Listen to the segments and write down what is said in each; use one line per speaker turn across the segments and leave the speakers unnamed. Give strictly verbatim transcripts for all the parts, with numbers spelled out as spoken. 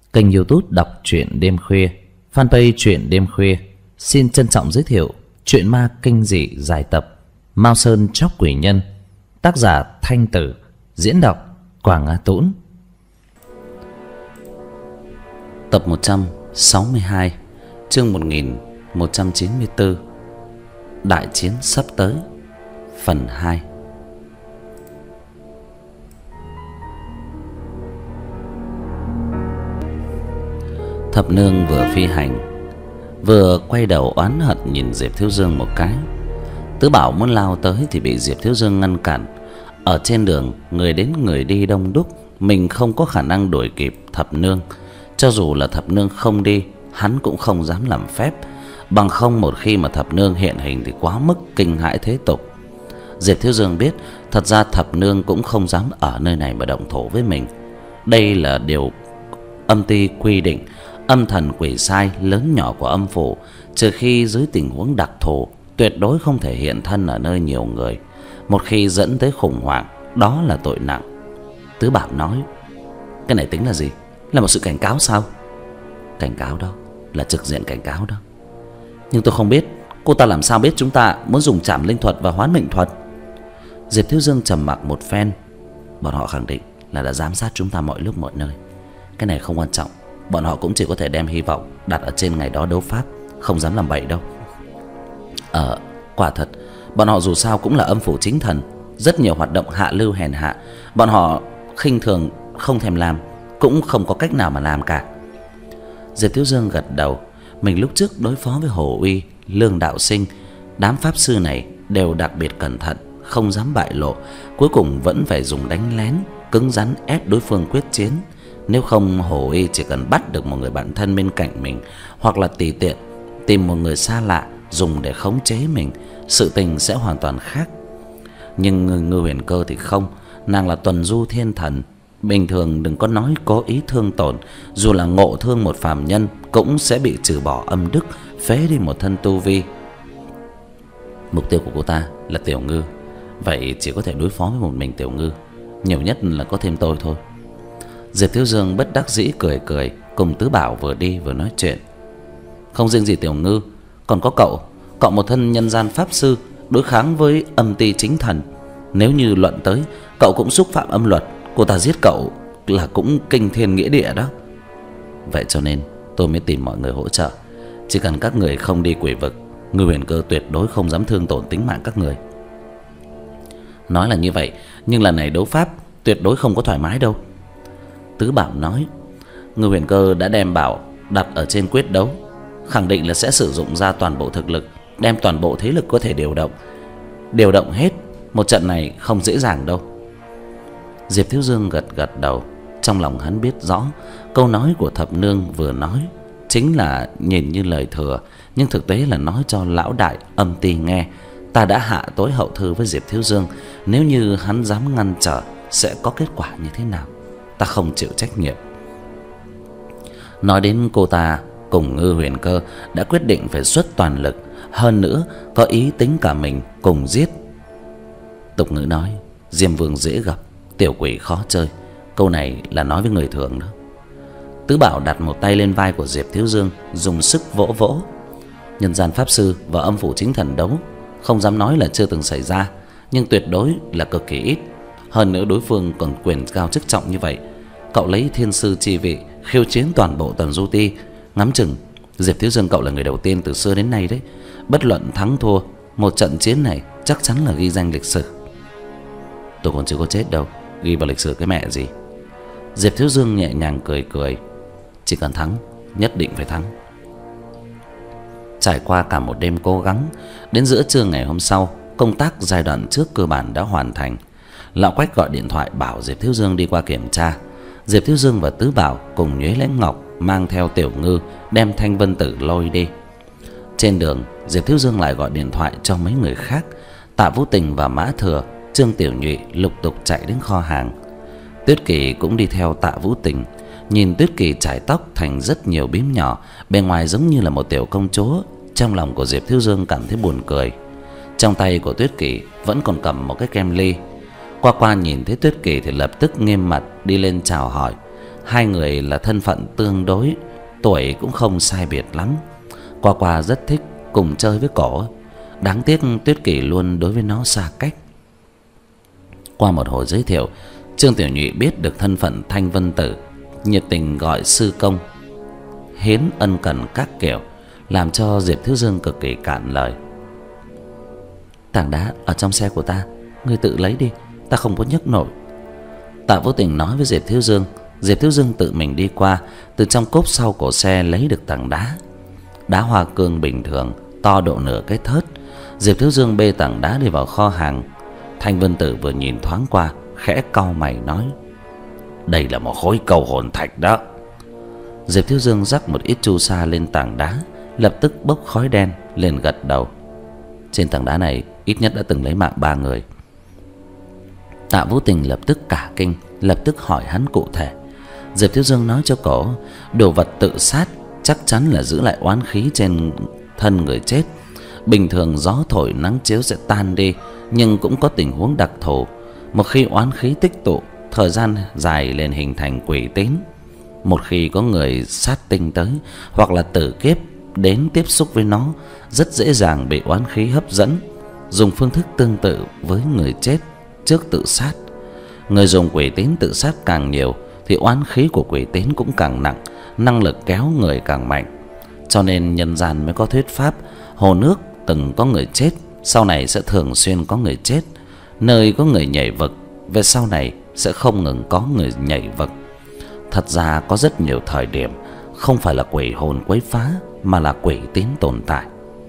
Kênh YouTube đọc truyện đêm khuya, fanpage truyện đêm khuya xin trân trọng giới thiệu truyện ma kinh dị dài tập Mao Sơn Chóc Quỷ Nhân, tác giả Thanh Tử, diễn đọc Quảng Á Tũng. Tập một trăm sáu mươi hai, chương một nghìn một trăm chín mươi tư. Đại chiến sắp tới, phần hai. Thập nương vừa phi hành, vừa quay đầu oán hận nhìn Diệp Thiếu Dương một cái. Tứ Bảo muốn lao tới thì bị Diệp Thiếu Dương ngăn cản. Ở trên đường người đến người đi đông đúc, mình không có khả năng đuổi kịp Thập nương. Cho dù là Thập nương không đi, hắn cũng không dám làm phép. Bằng không một khi mà Thập nương hiện hình thì quá mức kinh hãi thế tục. Diệp Thiếu Dương biết thật ra Thập nương cũng không dám ở nơi này mà động thổ với mình. Đây là điều âm ty quy định. Âm thần quỷ sai lớn nhỏ của âm phủ, trừ khi dưới tình huống đặc thù, tuyệt đối không thể hiện thân ở nơi nhiều người. Một khi dẫn tới khủng hoảng, đó là tội nặng. Tứ Bảo nói: cái này tính là gì? Là một sự cảnh cáo sao? Cảnh cáo đó, là trực diện cảnh cáo đó. Nhưng tôi không biết cô ta làm sao biết chúng ta muốn dùng trảm linh thuật và hoán mệnh thuật. Diệp Thiếu Dương trầm mặc một phen. Bọn họ khẳng định là đã giám sát chúng ta mọi lúc mọi nơi. Cái này không quan trọng. Bọn họ cũng chỉ có thể đem hy vọng đặt ở trên ngày đó đấu pháp, không dám làm bậy đâu. Ờ, quả thật, bọn họ dù sao cũng là âm phủ chính thần, rất nhiều hoạt động hạ lưu hèn hạ, bọn họ khinh thường không thèm làm, cũng không có cách nào mà làm cả. Diệp Thiếu Dương gật đầu. Mình lúc trước đối phó với Hồ Uy, Lương Đạo Sinh, đám pháp sư này đều đặc biệt cẩn thận, không dám bại lộ. Cuối cùng vẫn phải dùng đánh lén, cứng rắn ép đối phương quyết chiến. Nếu không, Hồ Y chỉ cần bắt được một người bạn thân bên cạnh mình, hoặc là tùy tiện tìm một người xa lạ dùng để khống chế mình, sự tình sẽ hoàn toàn khác. Nhưng Ngư, Ngư Huyền Cơ thì không. Nàng là tuần du thiên thần, bình thường đừng có nói cố ý thương tổn. Dù là ngộ thương một phàm nhân cũng sẽ bị trừ bỏ âm đức, phế đi một thân tu vi. Mục tiêu của cô ta là Tiểu Ngư, vậy chỉ có thể đối phó với một mình Tiểu Ngư, nhiều nhất là có thêm tôi thôi. Diệp Thiếu Dương bất đắc dĩ cười cười, cùng Tứ Bảo vừa đi vừa nói chuyện. Không riêng gì Tiểu Ngư, còn có cậu. Cậu một thân nhân gian pháp sư, đối kháng với âm ty chính thần. Nếu như luận tới, cậu cũng xúc phạm âm luật, cô ta giết cậu là cũng kinh thiên nghĩa địa đó. Vậy cho nên tôi mới tìm mọi người hỗ trợ. Chỉ cần các người không đi quỷ vực, Ngư Huyền Cơ tuyệt đối không dám thương tổn tính mạng các người. Nói là như vậy, nhưng lần này đấu pháp tuyệt đối không có thoải mái đâu. Tứ Bảo nói: Ngư Huyền Cơ đã đem bảo đặt ở trên quyết đấu, khẳng định là sẽ sử dụng ra toàn bộ thực lực, đem toàn bộ thế lực có thể điều động, điều động hết. Một trận này không dễ dàng đâu. Diệp Thiếu Dương gật gật đầu. Trong lòng hắn biết rõ câu nói của Thập nương vừa nói chính là nhìn như lời thừa, nhưng thực tế là nói cho lão đại âm ty nghe. Ta đã hạ tối hậu thư với Diệp Thiếu Dương, nếu như hắn dám ngăn trở sẽ có kết quả như thế nào, ta không chịu trách nhiệm. Nói đến cô ta cùng Ngư Huyền Cơ đã quyết định phải xuất toàn lực, hơn nữa có ý tính cả mình cùng giết. Tục ngữ nói Diêm Vương dễ gặp, tiểu quỷ khó chơi. Câu này là nói với người thường đó. Tứ Bảo đặt một tay lên vai của Diệp Thiếu Dương, dùng sức vỗ vỗ. Nhân gian pháp sư và âm phủ chính thần đấu, không dám nói là chưa từng xảy ra, nhưng tuyệt đối là cực kỳ ít. Hơn nữa đối phương còn quyền cao chức trọng như vậy. Cậu lấy thiên sư chi vị khiêu chiến toàn bộ Tần Du Ti, ngắm chừng Diệp Thiếu Dương cậu là người đầu tiên từ xưa đến nay đấy. Bất luận thắng thua, một trận chiến này chắc chắn là ghi danh lịch sử. Tôi còn chưa có chết đâu, ghi vào lịch sử cái mẹ gì. Diệp Thiếu Dương nhẹ nhàng cười cười. Chỉ cần thắng, nhất định phải thắng. Trải qua cả một đêm cố gắng, đến giữa trưa ngày hôm sau, công tác giai đoạn trước cơ bản đã hoàn thành. Lão Quách gọi điện thoại bảo Diệp Thiếu Dương đi qua kiểm tra. Diệp Thiếu Dương và Tứ Bảo cùng Nhuế Lãnh Ngọc mang theo Tiểu Ngư đem Thanh Vân Tử lôi đi. Trên đường, Diệp Thiếu Dương lại gọi điện thoại cho mấy người khác. Tạ Vũ Tình và Mã Thừa, Trương Tiểu Nhụy lục tục chạy đến kho hàng. Tuyết Kỳ cũng đi theo Tạ Vũ Tình. Nhìn Tuyết Kỳ chải tóc thành rất nhiều bím nhỏ, bề ngoài giống như là một tiểu công chúa, trong lòng của Diệp Thiếu Dương cảm thấy buồn cười. Trong tay của Tuyết Kỳ vẫn còn cầm một cái kem ly. Qua qua nhìn thấy Tuyết Kỳ thì lập tức nghiêm mặt đi lên chào hỏi. Hai người là thân phận tương đối, tuổi cũng không sai biệt lắm. Qua Qua rất thích cùng chơi với cổ. Đáng tiếc Tuyết Kỳ luôn đối với nó xa cách. Qua một hồi giới thiệu, Trương Tiểu Nhụy biết được thân phận Thanh Vân Tử, nhiệt tình gọi sư công, hiến ân cần các kiểu, làm cho Diệp Thiếu Dương cực kỳ cạn lời. Tảng đá ở trong xe của ta, ngươi tự lấy đi, ta không có nhấc nổi. Tạ Vô Tình nói với Diệp Thiếu Dương. Diệp Thiếu Dương tự mình đi qua, từ trong cốp sau của xe lấy được tảng đá. Đá hoa cương bình thường, to độ nửa cái thớt. Diệp Thiếu Dương bê tảng đá đi vào kho hàng. Thanh Vân Tử vừa nhìn thoáng qua, khẽ cau mày nói: đây là một khối cầu hồn thạch đó. Diệp Thiếu Dương rắc một ít chu sa lên tảng đá, lập tức bốc khói đen, liền gật đầu. Trên tảng đá này ít nhất đã từng lấy mạng ba người. Tạ Vũ Tình lập tức cả kinh, lập tức hỏi hắn cụ thể. Diệp Thiếu Dương nói cho cổ, đồ vật tự sát chắc chắn là giữ lại oán khí trên thân người chết. Bình thường gió thổi nắng chiếu sẽ tan đi, nhưng cũng có tình huống đặc thù. Một khi oán khí tích tụ, thời gian dài liền hình thành quỷ tín. Một khi có người sát tinh tới, hoặc là tử kiếp đến tiếp xúc với nó, rất dễ dàng bị oán khí hấp dẫn, dùng phương thức tương tự với người chết trước tự sát. Người dùng quỷ tín tự sát càng nhiều thì oán khí của quỷ tín cũng càng nặng, năng lực kéo người càng mạnh. Cho nên nhân gian mới có thuyết pháp hồ nước từng có người chết, sau này sẽ thường xuyên có người chết. Nơi có người nhảy vực, về sau này sẽ không ngừng có người nhảy vực. Thật ra có rất nhiều thời điểm không phải là quỷ hồn quấy phá, mà là quỷ tín tồn tại.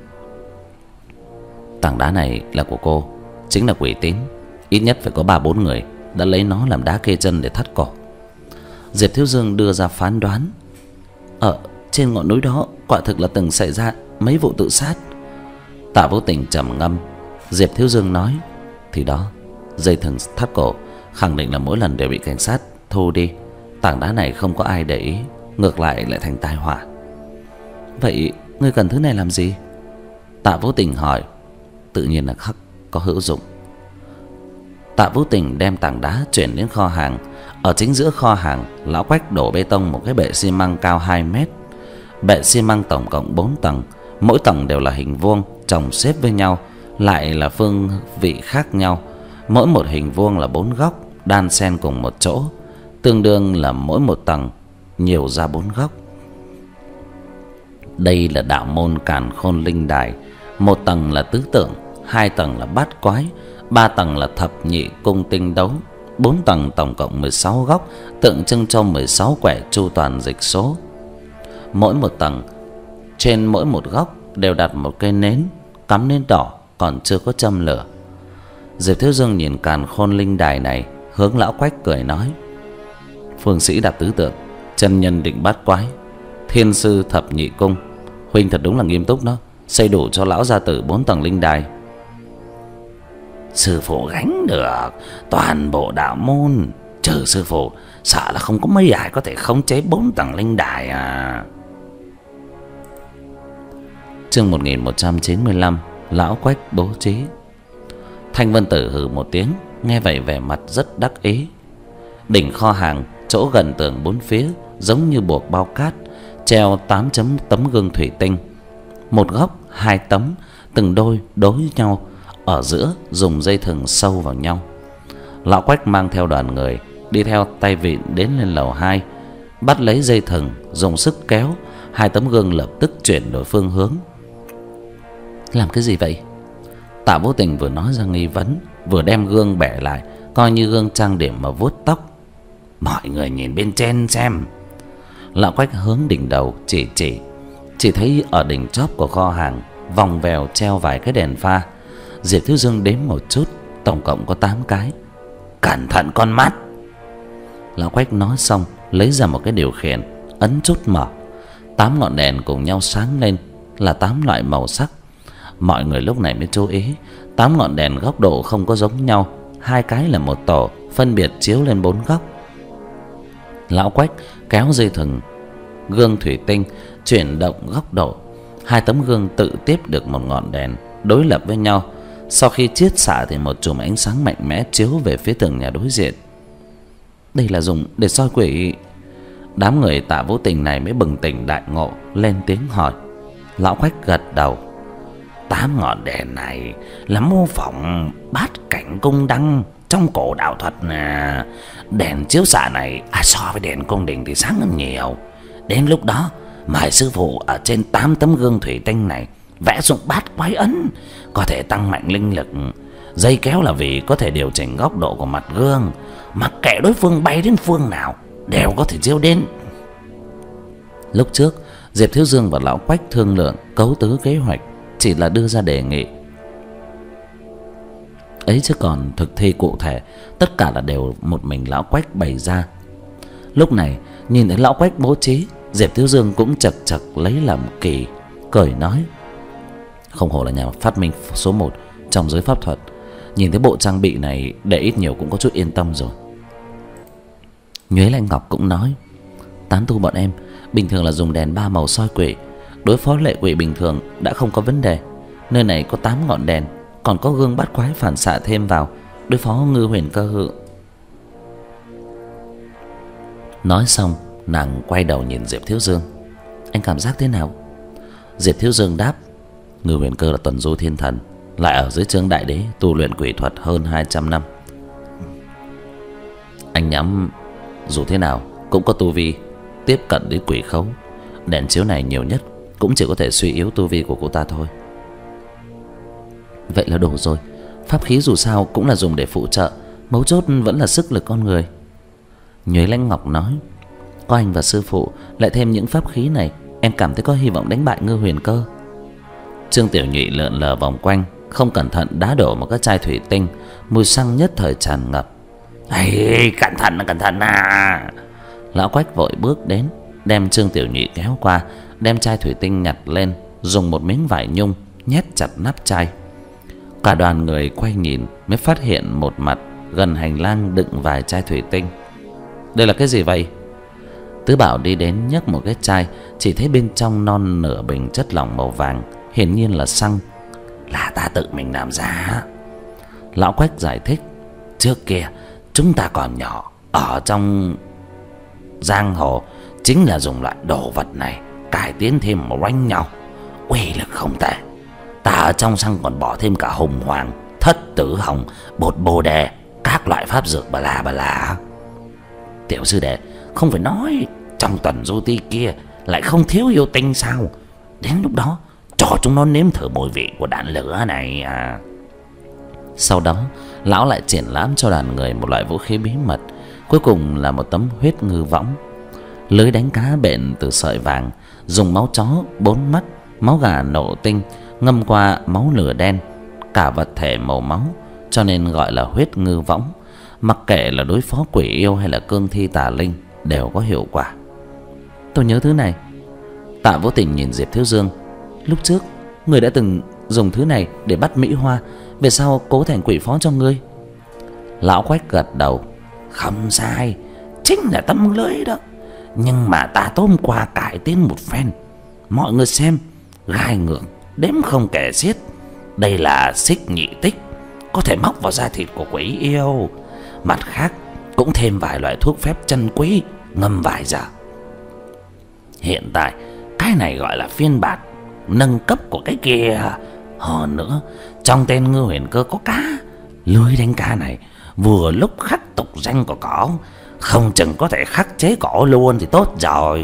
Tảng đá này là của cô, chính là quỷ tín. Ít nhất phải có ba bốn người đã lấy nó làm đá kê chân để thắt cổ. Diệp Thiếu Dương đưa ra phán đoán. Ở trên ngọn núi đó quả thực là từng xảy ra mấy vụ tự sát. Tạ Vô Tình trầm ngâm. Diệp Thiếu Dương nói: thì đó, dây thừng thắt cổ khẳng định là mỗi lần đều bị cảnh sát thu đi. Tảng đá này không có ai để ý, ngược lại lại thành tai họa. Vậy ngươi cần thứ này làm gì? Tạ Vô Tình hỏi. Tự nhiên là khắc có hữu dụng. Tạ Vũ Tình đem tảng đá chuyển đến kho hàng. Ở chính giữa kho hàng, lão Quách đổ bê tông một cái bệ xi măng cao hai mét. Bệ xi măng tổng cộng bốn tầng, mỗi tầng đều là hình vuông chồng xếp với nhau, lại là phương vị khác nhau. Mỗi một hình vuông là bốn góc đan xen cùng một chỗ, tương đương là mỗi một tầng nhiều ra bốn góc. Đây là đạo môn Càn Khôn Linh Đài. Một tầng là tứ tượng, hai tầng là bát quái, ba tầng là thập nhị cung tinh đấu, bốn tầng tổng cộng mười sáu góc, tượng trưng cho mười sáu quẻ chu toàn dịch số. Mỗi một tầng, trên mỗi một góc đều đặt một cây nến, cắm nến đỏ còn chưa có châm lửa. Diệp Thiếu Dương nhìn Càn Khôn Linh Đài này, hướng lão Quách cười nói: phương sĩ đặt tứ tượng, chân nhân định bát quái, thiên sư thập nhị cung. Huynh thật đúng là nghiêm túc đó, xây đủ cho lão gia tử bốn tầng linh đài. Sư phụ gánh được toàn bộ đạo môn, trừ sư phụ sợ là không có mấy ai có thể khống chế bốn tầng linh đài à. Chương một nghìn một trăm chín mươi lăm. Lão Quách bố trí. Thanh Vân Tử hừ một tiếng, nghe vậy vẻ mặt rất đắc ý. Đỉnh kho hàng, chỗ gần tường bốn phía giống như buộc bao cát, treo tám chấm tấm gương thủy tinh. Một góc hai tấm, từng đôi đối nhau, ở giữa dùng dây thừng sâu vào nhau. Lão Quách mang theo đoàn người đi theo tay vịn đến lên lầu hai, bắt lấy dây thừng, dùng sức kéo, hai tấm gương lập tức chuyển đổi phương hướng. Làm cái gì vậy? Tạ Vô Tình vừa nói ra nghi vấn, vừa đem gương bẻ lại, coi như gương trang điểm mà vuốt tóc. Mọi người nhìn bên trên xem. Lão Quách hướng đỉnh đầu chỉ chỉ, chỉ thấy ở đỉnh chóp của kho hàng vòng vèo treo vài cái đèn pha. Diệp Thiếu Dương đếm một chút, tổng cộng có tám cái. Cẩn thận con mắt. Lão Quách nói xong, lấy ra một cái điều khiển, ấn chút mở. Tám ngọn đèn cùng nhau sáng lên, là tám loại màu sắc. Mọi người lúc này mới chú ý, tám ngọn đèn góc độ không có giống nhau, hai cái là một tổ, phân biệt chiếu lên bốn góc. Lão Quách kéo dây thừng gương thủy tinh, chuyển động góc độ, hai tấm gương tự tiếp được một ngọn đèn đối lập với nhau. Sau khi chiết xạ thì một chùm ánh sáng mạnh mẽ chiếu về phía tường nhà đối diện. Đây là dùng để soi quỷ. Đám người Tạ Vô Tình này mới bừng tỉnh đại ngộ, lên tiếng hỏi. Lão Quách gật đầu. Tám ngọn đèn này là mô phỏng bát cảnh cung đăng trong cổ đạo thuật nè. Đèn chiếu xạ này à, so với đèn cung đình thì sáng hơn nhiều. Đến lúc đó mời sư phụ ở trên tám tấm gương thủy tinh này vẽ dụng bát quái ấn, có thể tăng mạnh linh lực. Dây kéo là vì có thể điều chỉnh góc độ của mặt gương, mặc kệ đối phương bay đến phương nào đều có thể chiếu đến. Lúc trước Diệp Thiếu Dương và Lão Quách thương lượng cấu tứ kế hoạch, chỉ là đưa ra đề nghị ấy, chứ còn thực thi cụ thể tất cả là đều một mình Lão Quách bày ra. Lúc này nhìn thấy Lão Quách bố trí, Diệp Thiếu Dương cũng chật chật lấy làm kỳ, cười nói: không hổ là nhà phát minh số một trong giới pháp thuật. Nhìn thấy bộ trang bị này, để ít nhiều cũng có chút yên tâm rồi. Nhuế Lanh Ngọc cũng nói: tán tu bọn em bình thường là dùng đèn ba màu soi quỷ, đối phó lệ quỷ bình thường đã không có vấn đề. Nơi này có tám ngọn đèn, còn có gương bát quái phản xạ thêm vào, đối phó ngư huyền cơ hự. Nói xong, nàng quay đầu nhìn Diệp Thiếu Dương: anh cảm giác thế nào? Diệp Thiếu Dương đáp: ngư huyền cơ là tuần du thiên thần, lại ở dưới trướng đại đế tu luyện quỷ thuật hơn hai trăm năm. Anh nhắm dù thế nào cũng có tu vi tiếp cận đến quỷ khấu. Đèn chiếu này nhiều nhất cũng chỉ có thể suy yếu tu vi của cô ta thôi. Vậy là đủ rồi. Pháp khí dù sao cũng là dùng để phụ trợ, mấu chốt vẫn là sức lực con người. Nhuế Lãnh Ngọc nói: có anh và sư phụ lại thêm những pháp khí này, em cảm thấy có hy vọng đánh bại ngư huyền cơ. Trương Tiểu Nhụy lượn lờ vòng quanh, không cẩn thận đá đổ một cái chai thủy tinh, mùi xăng nhất thời tràn ngập. Ây, cẩn thận cẩn thận à! Lão Quách vội bước đến, đem Trương Tiểu Nhụy kéo qua, đem chai thủy tinh nhặt lên, dùng một miếng vải nhung nhét chặt nắp chai. Cả đoàn người quay nhìn mới phát hiện một mặt gần hành lang đựng vài chai thủy tinh. Đây là cái gì vậy? Tứ Bảo đi đến nhấc một cái chai, chỉ thấy bên trong non nửa bình chất lỏng màu vàng, hiển nhiên là xăng. Là ta tự mình làm ra. Lão Quách giải thích: trước kia chúng ta còn nhỏ, ở trong giang hồ chính là dùng loại đồ vật này cải tiến thêm một oanh nhau, uy lực không tệ. Ta ở trong xăng còn bỏ thêm cả hùng hoàng, thất tử hồng, bột bồ đề, các loại pháp dược bà la bà la. Tiểu sư đệ, không phải nói trong tuần du ti kia lại không thiếu yêu tinh sao? Đến lúc đó cho chúng nó nếm thử mùi vị của đạn lửa này à. Sau đó lão lại triển lãm cho đoàn người một loại vũ khí bí mật, cuối cùng là một tấm huyết ngư võng. Lưới đánh cá bện từ sợi vàng, dùng máu chó bốn mắt, máu gà nổ tinh ngâm qua máu lửa đen, cả vật thể màu máu, cho nên gọi là huyết ngư võng. Mặc kệ là đối phó quỷ yêu hay là cương thi tà linh đều có hiệu quả. Tôi nhớ thứ này. Tạ Vô Tình nhìn Diệp Thiếu Dương: lúc trước người đã từng dùng thứ này để bắt Mỹ Hoa, về sau cố thành quỷ phó cho ngươi. Lão Quách gật đầu: không sai, chính là tấm lưới đó. Nhưng mà ta tối hôm qua cải tiến một phen, mọi người xem, gai ngưỡng đếm không kể xiết. Đây là xích nhị tích, có thể móc vào da thịt của quỷ yêu. Mặt khác cũng thêm vài loại thuốc phép chân quý, ngâm vài giờ. Hiện tại cái này gọi là phiên bản nâng cấp của cái kia. Hơn nữa, trong tên ngư huyền cơ có cá. Lưới đánh cá này vừa lúc khắc tục danh của cỏ, không chừng có thể khắc chế cỏ luôn thì tốt rồi.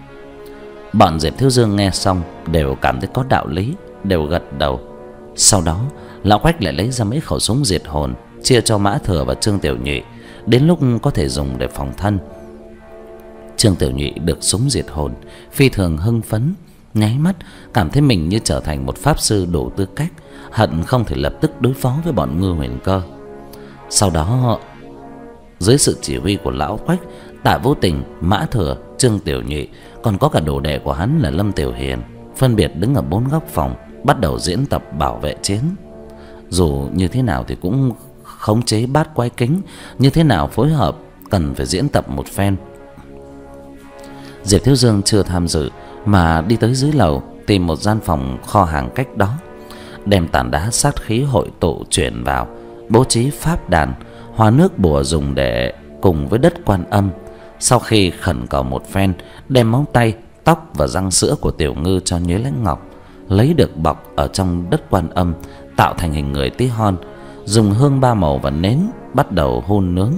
Bọn Diệp Thiếu Dương nghe xong đều cảm thấy có đạo lý, đều gật đầu. Sau đó Lão Quách lại lấy ra mấy khẩu súng diệt hồn, chia cho Mã Thừa và Trương Tiểu Nhụy, đến lúc có thể dùng để phòng thân. Trương Tiểu Nhụy được súng diệt hồn, phi thường hưng phấn, nháy mắt cảm thấy mình như trở thành một pháp sư đủ tư cách, hận không thể lập tức đối phó với bọn ngư huyền cơ. Sau đó dưới sự chỉ huy của Lão Quách, Tạ Vô Tình, Mã Thừa, Trương Tiểu Nhụy, còn có cả đồ đệ của hắn là Lâm Tiểu Hiền, phân biệt đứng ở bốn góc phòng, bắt đầu diễn tập bảo vệ chiến. Dù như thế nào thì cũng khống chế bát quái kính, như thế nào phối hợp cần phải diễn tập một phen. Diệp Thiếu Dương chưa tham dự mà đi tới dưới lầu tìm một gian phòng kho hàng cách đó, đem tảng đá sát khí hội tụ chuyển vào, bố trí pháp đàn, hoa nước bùa dùng để cùng với đất Quan Âm, Sau khi khẩn cầu một phen, đem móng tay, tóc và răng sữa của Tiểu Ngư cho Nhuế Lãnh Ngọc, lấy được bọc ở trong đất Quan Âm, tạo thành hình người tí hon, dùng hương ba màu và nến bắt đầu hun nướng.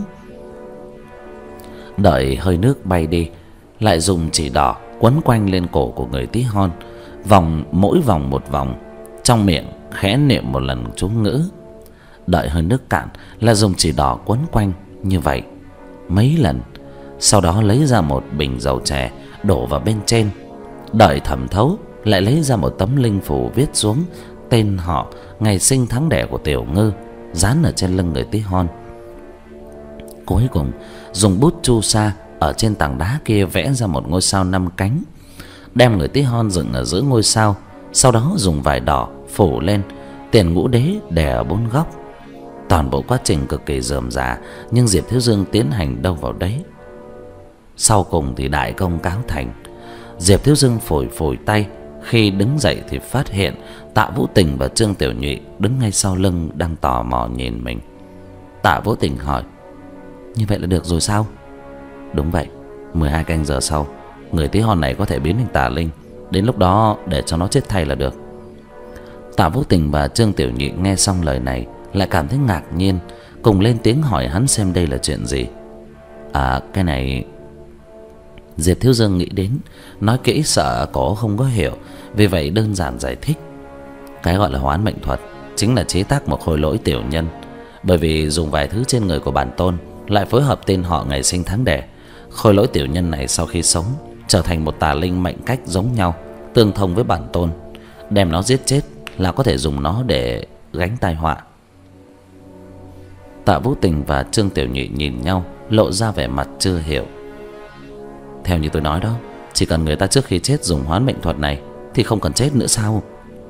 Đợi hơi nước bay đi, lại dùng chỉ đỏ quấn quanh lên cổ của người tí hon, vòng mỗi vòng một vòng, trong miệng khẽ niệm một lần chú ngữ. Đợi hơi nước cạn là dùng chỉ đỏ quấn quanh như vậy mấy lần. Sau đó lấy ra một bình dầu chè đổ vào bên trên. Đợi thẩm thấu, lại lấy ra một tấm linh phù viết xuống tên họ, ngày sinh tháng đẻ của Tiểu Ngư, dán ở trên lưng người tí hon. Cuối cùng dùng bút chu sa ở trên tảng đá kia vẽ ra một ngôi sao năm cánh, đem người tí hon dựng ở giữa ngôi sao. Sau đó dùng vải đỏ phủ lên, tiền ngũ đế đè ở bốn góc. Toàn bộ quá trình cực kỳ rườm rà, nhưng Diệp Thiếu Dương tiến hành đâu vào đấy. Sau cùng thì đại công cáo thành. Diệp Thiếu Dương phủi phủi tay, khi đứng dậy thì phát hiện Tạ Vũ Tình và Trương Tiểu Nhụy đứng ngay sau lưng, đang tò mò nhìn mình. Tạ Vũ Tình hỏi: như vậy là được rồi sao? Đúng vậy, mười hai canh giờ sau, người tí hon này có thể biến thành tà linh. Đến lúc đó để cho nó chết thay là được. Tạ Vũ Tình và Trương Tiểu Nhụy nghe xong lời này lại cảm thấy ngạc nhiên, cùng lên tiếng hỏi hắn xem đây là chuyện gì. À, cái này... Diệp Thiếu Dương nghĩ đến, nói kỹ sợ cổ không có hiểu, vì vậy đơn giản giải thích. Cái gọi là hoán mệnh thuật chính là chế tác một khối lỗi tiểu nhân, bởi vì dùng vài thứ trên người của bản tôn, lại phối hợp tên họ, ngày sinh tháng đẻ. Khối lỗi tiểu nhân này sau khi sống trở thành một tà linh mệnh cách giống nhau, tương thông với bản tôn. Đem nó giết chết là có thể dùng nó để gánh tai họa. Tạ Vũ Tình và Trương Tiểu Nhụy nhìn nhau, lộ ra vẻ mặt chưa hiểu. Theo như tôi nói đó, chỉ cần người ta trước khi chết dùng hoán mệnh thuật này thì không cần chết nữa sao?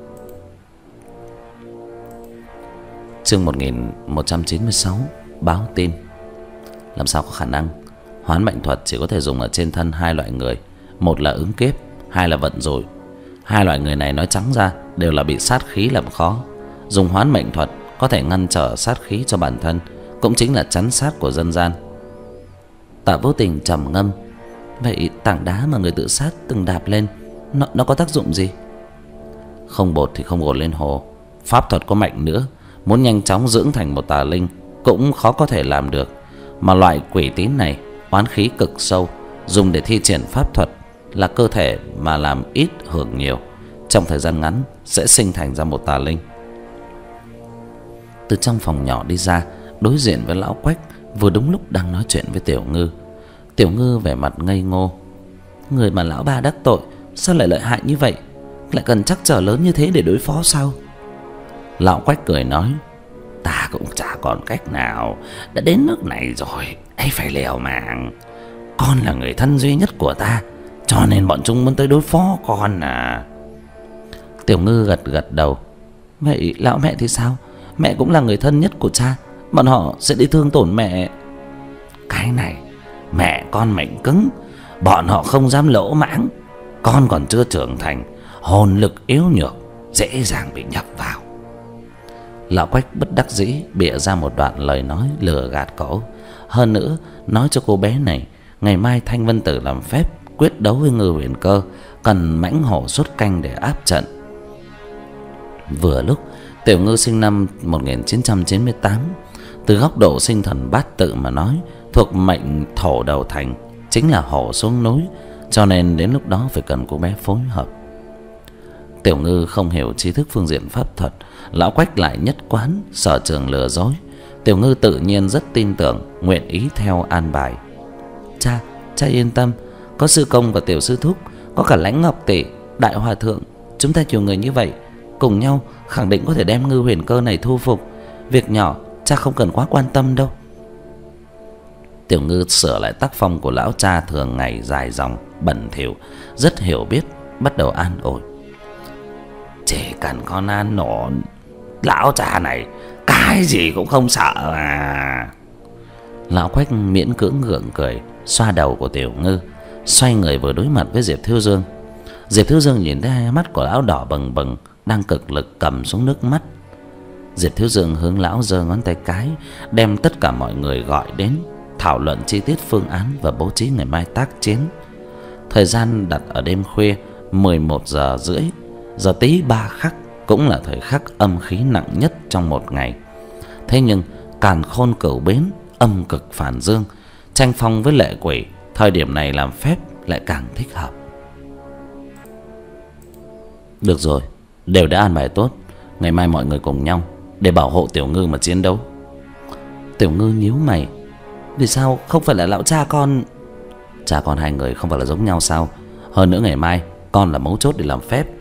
Chương một nghìn một trăm chín mươi sáu, báo tin. Làm sao có khả năng? Hoán mệnh thuật chỉ có thể dùng ở trên thân hai loại người, một là ứng kiếp, hai là vận rủi. Hai loại người này nói trắng ra đều là bị sát khí làm khó. Dùng hoán mệnh thuật có thể ngăn trở sát khí cho bản thân, cũng chính là chắn sát của dân gian. Tạ Vô Tình trầm ngâm: vậy tảng đá mà người tự sát từng đạp lên, nó, nó có tác dụng gì? Không bột thì không gột lên hồ. Pháp thuật có mạnh nữa, muốn nhanh chóng dưỡng thành một tà linh cũng khó có thể làm được. Mà loại quỷ tín này oán khí cực sâu, dùng để thi triển pháp thuật là cơ thể mà làm ít hưởng nhiều, trong thời gian ngắn sẽ sinh thành ra một tà linh. Từ trong phòng nhỏ đi ra, đối diện với lão Quách, vừa đúng lúc đang nói chuyện với Tiểu Ngư. Tiểu Ngư vẻ mặt ngây ngô: người mà lão ba đắc tội sao lại lợi hại như vậy, lại cần trắc trở lớn như thế để đối phó sao? Lão Quách cười nói: ta cũng chả còn cách nào, đã đến nước này rồi, ấy phải liều mạng. Con là người thân duy nhất của ta, cho nên bọn chúng muốn tới đối phó con à. Tiểu Ngư gật gật đầu: vậy lão mẹ thì sao? Mẹ cũng là người thân nhất của cha, bọn họ sẽ đi thương tổn mẹ. Cái này mẹ con mệnh cứng, bọn họ không dám lỗ mãng. Con còn chưa trưởng thành, hồn lực yếu nhược, dễ dàng bị nhập vào. Lão Quách bất đắc dĩ bịa ra một đoạn lời nói lừa gạt cậu. Hơn nữa nói cho cô bé này ngày mai Thanh Vân Tử làm phép quyết đấu với Ngư Huyền Cơ, cần mãnh hổ xuất canh để áp trận. Vừa lúc Tiểu Ngư sinh năm một nghìn chín trăm chín mươi tám, từ góc độ sinh thần bát tự mà nói, thuộc mệnh thổ đầu thành, chính là hổ xuống núi, cho nên đến lúc đó phải cần cô bé phối hợp. Tiểu Ngư không hiểu tri thức phương diện pháp thuật, lão Quách lại nhất quán sở trường lừa dối. Tiểu Ngư tự nhiên rất tin tưởng, nguyện ý theo an bài. Cha, cha yên tâm, có sư công và tiểu sư thúc, có cả Lãnh Ngọc tỷ, đại hòa thượng, chúng ta nhiều người như vậy, cùng nhau khẳng định có thể đem Ngư Huyền Cơ này thu phục. Việc nhỏ cha không cần quá quan tâm đâu. Tiểu Ngư sửa lại tác phong của lão cha thường ngày dài dòng bẩn thỉu, rất hiểu biết, bắt đầu an ủi: chỉ cần con an ổn, lão cha này cái gì cũng không sợ à. Lão Quách miễn cưỡng gượng cười, xoa đầu của Tiểu Ngư, xoay người vừa đối mặt với Diệp Thiếu Dương. Diệp Thiếu Dương nhìn thấy hai mắt của lão đỏ bừng bừng, đang cực lực cầm xuống nước mắt. Diệp Thiếu Dương hướng lão giơ ngón tay cái, đem tất cả mọi người gọi đến, thảo luận chi tiết phương án và bố trí ngày mai tác chiến. Thời gian đặt ở đêm khuya mười một giờ rưỡi, giờ tí ba khắc, cũng là thời khắc âm khí nặng nhất trong một ngày. Thế nhưng càn khôn cửu bến, âm cực phản dương, tranh phong với lệ quỷ, thời điểm này làm phép lại càng thích hợp. Được rồi, đều đã an bài tốt, ngày mai mọi người cùng nhau để bảo hộ Tiểu Ngư mà chiến đấu. Tiểu Ngư nhíu mày, vì sao không phải là lão cha con? Cha con hai người không phải là giống nhau sao? Hơn nữa ngày mai con là mấu chốt để làm phép.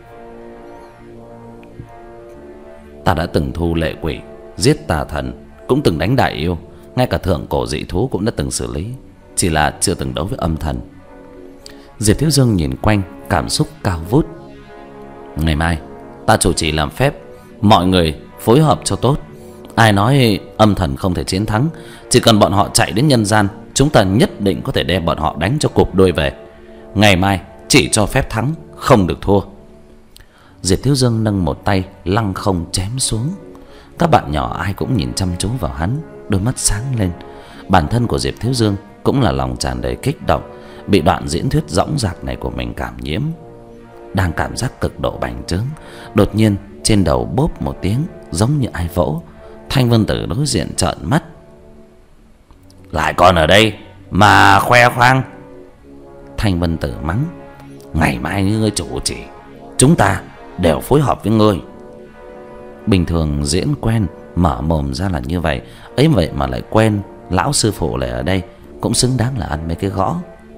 Ta đã từng thu lệ quỷ, giết tà thần, cũng từng đánh đại yêu, ngay cả thượng cổ dị thú cũng đã từng xử lý, chỉ là chưa từng đấu với âm thần. Diệp Thiếu Dương nhìn quanh, cảm xúc cao vút. Ngày mai ta chủ trì làm phép, mọi người phối hợp cho tốt. Ai nói âm thần không thể chiến thắng, chỉ cần bọn họ chạy đến nhân gian, chúng ta nhất định có thể đem bọn họ đánh cho cụp đuôi về. Ngày mai chỉ cho phép thắng, không được thua. Diệp Thiếu Dương nâng một tay lăng không chém xuống. Các bạn nhỏ ai cũng nhìn chăm chú vào hắn, đôi mắt sáng lên. Bản thân của Diệp Thiếu Dương cũng là lòng tràn đầy kích động, bị đoạn diễn thuyết dõng dạc này của mình cảm nhiễm. Đang cảm giác cực độ bành trướng, đột nhiên trên đầu bốp một tiếng giống như ai vỗ. Thanh Vân Tử đối diện trợn mắt. Lại còn ở đây mà khoe khoang. Thanh Vân Tử mắng, ngày mai như ngươi chủ chỉ, chúng ta đều phối hợp với ngươi. Bình thường diễn quen, mở mồm ra là như vậy, ấy vậy mà lại quen, lão sư phụ lại ở đây, cũng xứng đáng là ăn mấy cái gõ.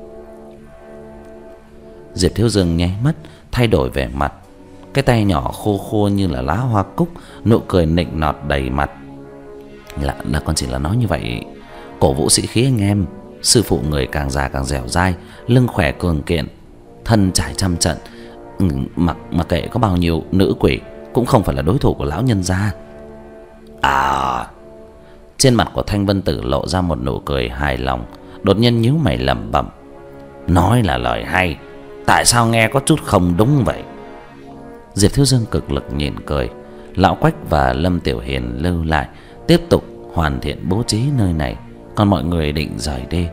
Diệp Thiếu Dương nháy mắt thay đổi vẻ mặt, cái tay nhỏ khô khô như là lá hoa cúc, nụ cười nịnh nọt đầy mặt. Là, là con chỉ là nói như vậy, cổ vũ sĩ khí anh em. Sư phụ người càng già càng dẻo dai, lưng khỏe cường kiện, thân trải trăm trận, mặc mà kệ có bao nhiêu nữ quỷ cũng không phải là đối thủ của lão nhân gia. À, trên mặt của Thanh Vân Tử lộ ra một nụ cười hài lòng, đột nhiên nhíu mày lẩm bẩm, nói là lời hay, tại sao nghe có chút không đúng vậy? Diệp Thiếu Dương cực lực nhìn cười. Lão Quách và Lâm Tiểu Hiền lưu lại tiếp tục hoàn thiện bố trí nơi này, còn mọi người định rời đi.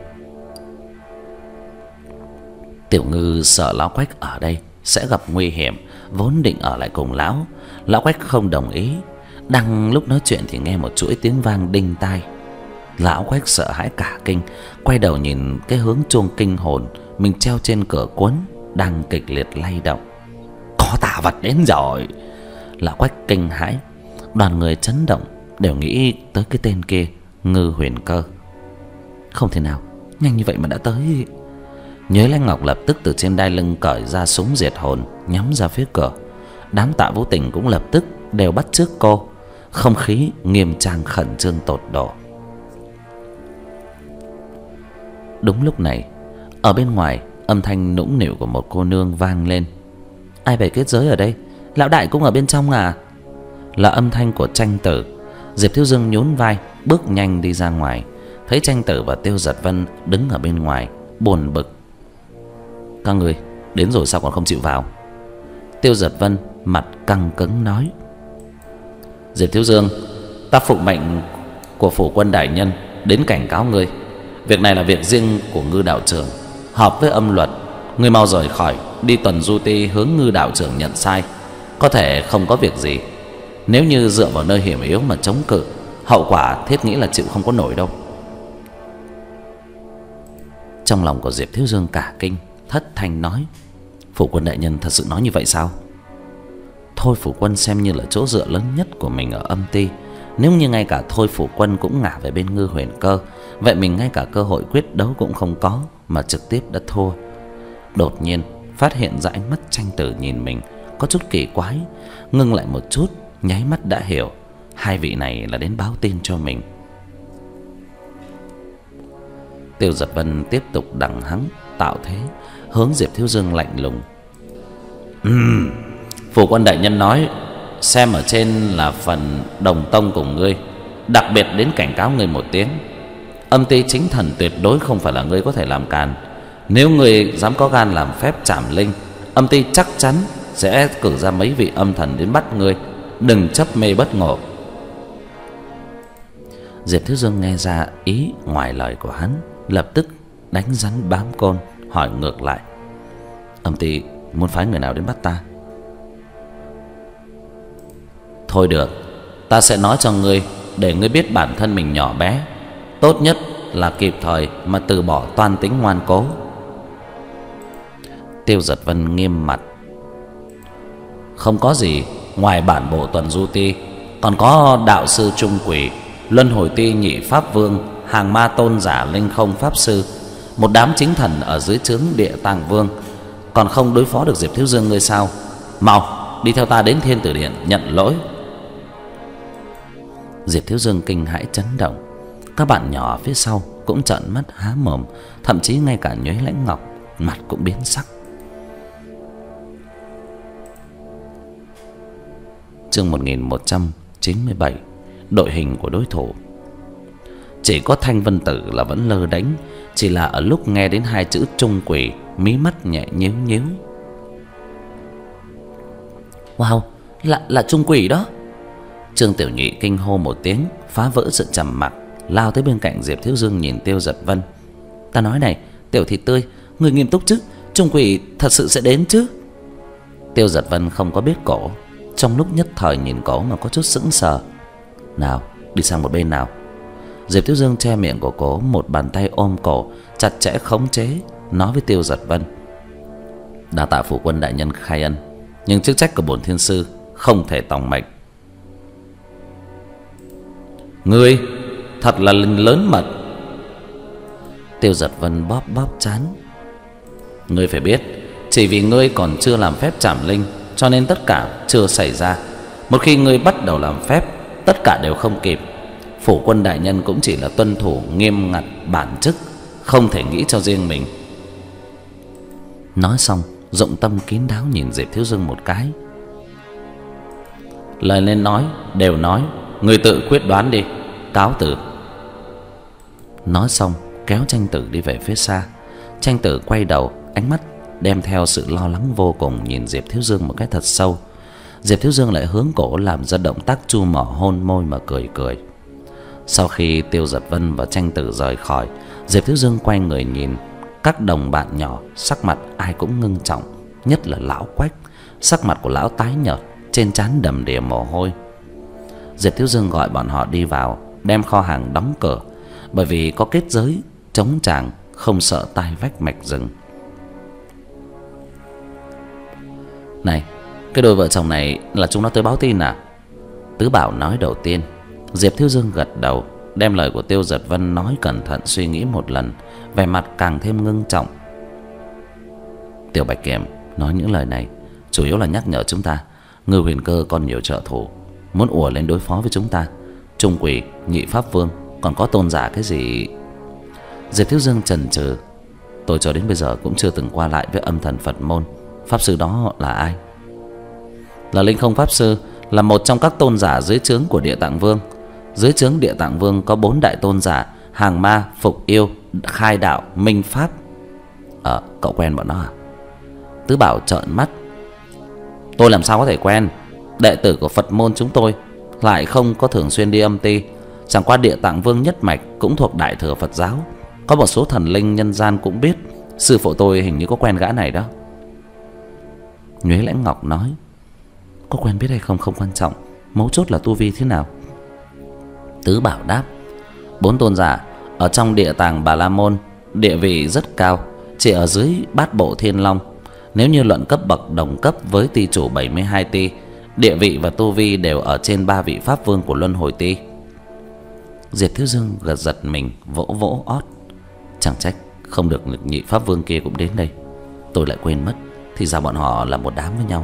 Tiểu Ngư sợ Lão Quách ở đây sẽ gặp nguy hiểm, vốn định ở lại cùng lão. Lão Quách không đồng ý. Đang lúc nói chuyện thì nghe một chuỗi tiếng vang đinh tai. Lão Quách sợ hãi cả kinh, quay đầu nhìn cái hướng chuông kinh hồn mình treo trên cửa cuốn đang kịch liệt lay động. Có tà vật đến rồi. Lão Quách kinh hãi, đoàn người chấn động, đều nghĩ tới cái tên kia, Ngư Huyền Cơ. Không thể nào, nhanh như vậy mà đã tới. Nhớ Lãnh Ngọc lập tức từ trên đai lưng cởi ra súng diệt hồn, nhắm ra phía cửa. Đám Tạ Vũ Tình cũng lập tức đều bắt chước cô. Không khí nghiêm trang khẩn trương tột độ. Đúng lúc này, ở bên ngoài, âm thanh nũng nịu của một cô nương vang lên. Ai bày kết giới ở đây? Lão đại cũng ở bên trong à? Là âm thanh của Tranh Tử. Diệp Thiếu Dương nhún vai, bước nhanh đi ra ngoài. Thấy Tranh Tử và Tiêu Giật Vân đứng ở bên ngoài, buồn bực. Các người đến rồi sao còn không chịu vào? Tiêu Giật Vân mặt căng cứng nói. Diệp Thiếu Dương, ta phục mệnh của phủ quân đại nhân đến cảnh cáo ngươi. Việc này là việc riêng của Ngư đạo trưởng, hợp với âm luật. Ngươi mau rời khỏi, đi tuần du ti hướng Ngư đạo trưởng nhận sai. Có thể không có việc gì, nếu như dựa vào nơi hiểm yếu mà chống cự, hậu quả thiết nghĩ là chịu không có nổi đâu. Trong lòng của Diệp Thiếu Dương cả kinh, thất thanh nói. Phủ quân đại nhân thật sự nói như vậy sao? Thôi Phủ quân xem như là chỗ dựa lớn nhất của mình ở âm ti. Nếu như ngay cả Thôi Phủ quân cũng ngả về bên Ngư Huyền Cơ, vậy mình ngay cả cơ hội quyết đấu cũng không có, mà trực tiếp đã thua. Đột nhiên phát hiện ra ánh mắt Tranh Tử nhìn mình có chút kỳ quái, ngưng lại một chút, nháy mắt đã hiểu hai vị này là đến báo tin cho mình. Tiêu Giật Vân tiếp tục đằng hắng tạo thế, hướng Diệp Thiếu Dương lạnh lùng. Ừm, phủ quân đại nhân nói xem ở trên là phần đồng tông cùng ngươi, đặc biệt đến cảnh cáo ngươi một tiếng. Âm ti chính thần tuyệt đối không phải là ngươi có thể làm càn. Nếu ngươi dám có gan làm phép trảm linh, âm ti chắc chắn sẽ cử ra mấy vị âm thần đến bắt ngươi. Đừng chấp mê bất ngộ. Diệp Thiếu Dương nghe ra ý ngoài lời của hắn, lập tức đánh rắn bám côn, hỏi ngược lại: Âm ty muốn phái người nào đến bắt ta? Thôi được, ta sẽ nói cho ngươi, để ngươi biết bản thân mình nhỏ bé, tốt nhất là kịp thời mà từ bỏ toan tính ngoan cố. Tiêu Giật Vân nghiêm mặt: Không có gì, ngoài bản bộ tuần du ti, còn có đạo sư Trung Quỷ, luân hồi ti nhị pháp vương, hàng ma tôn giả linh không pháp sư, một đám chính thần ở dưới trướng địa tạng vương, còn không đối phó được Diệp Thiếu Dương ngươi sao? Mau đi theo ta đến Thiên Tử Điện nhận lỗi. Diệp Thiếu Dương kinh hãi chấn động, các bạn nhỏ phía sau cũng trợn mắt há mồm, thậm chí ngay cả Nhuế Lãnh Ngọc mặt cũng biến sắc. Chương một nghìn một trăm chín mươi bảy. Đội hình của đối thủ. Chỉ có Thanh Vân Tử là vẫn lơ đánh, chỉ là ở lúc nghe đến hai chữ Trung Quỷ, mí mắt nhẹ nhíu nhíu. Wow, là là Trung Quỷ đó. Trương Tiểu Nhị kinh hô một tiếng, phá vỡ sự trầm mặc, lao tới bên cạnh Diệp Thiếu Dương nhìn Tiêu Giật Vân. Ta nói này, Tiểu Thịt Tươi, người nghiêm túc chứ? Trung Quỷ thật sự sẽ đến chứ? Tiêu Giật Vân không có biết cổ, trong lúc nhất thời nhìn cổ mà có chút sững sờ. Nào, đi sang một bên nào. Diệp Thiếu Dương che miệng của cổ, một bàn tay ôm cổ, chặt chẽ khống chế, nói với Tiêu Giật Vân: Đa tạ phủ quân đại nhân khai ân, nhưng chức trách của bổn thiên sư không thể tòng mệnh. Ngươi thật là lớn mật. Tiêu Giật Vân bóp bóp trán. Ngươi phải biết, chỉ vì ngươi còn chưa làm phép trảm linh, cho nên tất cả chưa xảy ra. Một khi ngươi bắt đầu làm phép, tất cả đều không kịp. Phủ quân đại nhân cũng chỉ là tuân thủ nghiêm ngặt bản chức, không thể nghĩ cho riêng mình. Nói xong, dụng tâm kín đáo nhìn Diệp Thiếu Dương một cái. Lời nên nói đều nói, người tự quyết đoán đi, cáo từ. Nói xong kéo Tranh Tử đi về phía xa. Tranh Tử quay đầu, ánh mắt đem theo sự lo lắng vô cùng nhìn Diệp Thiếu Dương một cái thật sâu. Diệp Thiếu Dương lại hướng cổ làm ra động tác chu mỏ hôn môi mà cười cười. Sau khi Tiêu Giật Vân và Tranh Tử rời khỏi, Diệp Thiếu Dương quay người nhìn các đồng bạn nhỏ, sắc mặt ai cũng ngưng trọng, nhất là lão Quách. Sắc mặt của lão tái nhợt, trên trán đầm đìa mồ hôi. Diệp Thiếu Dương gọi bọn họ đi vào, đem kho hàng đóng cửa, bởi vì có kết giới chống tràng, không sợ tai vách mạch rừng. Này, cái đôi vợ chồng này là chúng nó tới báo tin à? Tứ Bảo nói đầu tiên. Diệp Thiếu Dương gật đầu, đem lời của Tiêu Giật Vân nói cẩn thận suy nghĩ một lần, vẻ mặt càng thêm ngưng trọng. Tiểu Bạch Kiểm nói những lời này chủ yếu là nhắc nhở chúng ta, Ngư Huyền Cơ còn nhiều trợ thủ, muốn ùa lên đối phó với chúng ta. Trung Quỷ, nhị pháp vương, còn có tôn giả cái gì? Diệp Thiếu Dương chần chừ. Tôi cho đến bây giờ cũng chưa từng qua lại với âm thần Phật môn. Pháp sư đó là ai? Là Linh Không pháp sư, là một trong các tôn giả dưới trướng của Địa Tạng Vương. Dưới trướng Địa Tạng Vương có bốn đại tôn giả: Hàng Ma, Phục Yêu, Khai Đạo, Minh Pháp. Ờ, cậu quen bọn nó à? Tứ Bảo trợn mắt. Tôi làm sao có thể quen? Đệ tử của Phật môn chúng tôi lại không có thường xuyên đi âm ty. Chẳng qua Địa Tạng Vương nhất mạch cũng thuộc Đại Thừa Phật giáo, có một số thần linh nhân gian cũng biết. Sư phụ tôi hình như có quen gã này đó. Nhuế Lãnh Ngọc nói: Có quen biết hay không không quan trọng, mấu chốt là tu vi thế nào. Tứ Bảo đáp: Bốn tôn giả ở trong Địa Tàng Bà La Môn địa vị rất cao, chỉ ở dưới Bát Bộ Thiên Long. Nếu như luận cấp bậc đồng cấp với ty chủ bảy mươi hai ty, địa vị và tu vi đều ở trên ba vị pháp vương của Luân Hồi Ty. Diệp Thiếu Dương gật giật mình, vỗ vỗ ót. Chẳng trách không được nhị pháp vương kia cũng đến đây, tôi lại quên mất, thì ra bọn họ là một đám với nhau.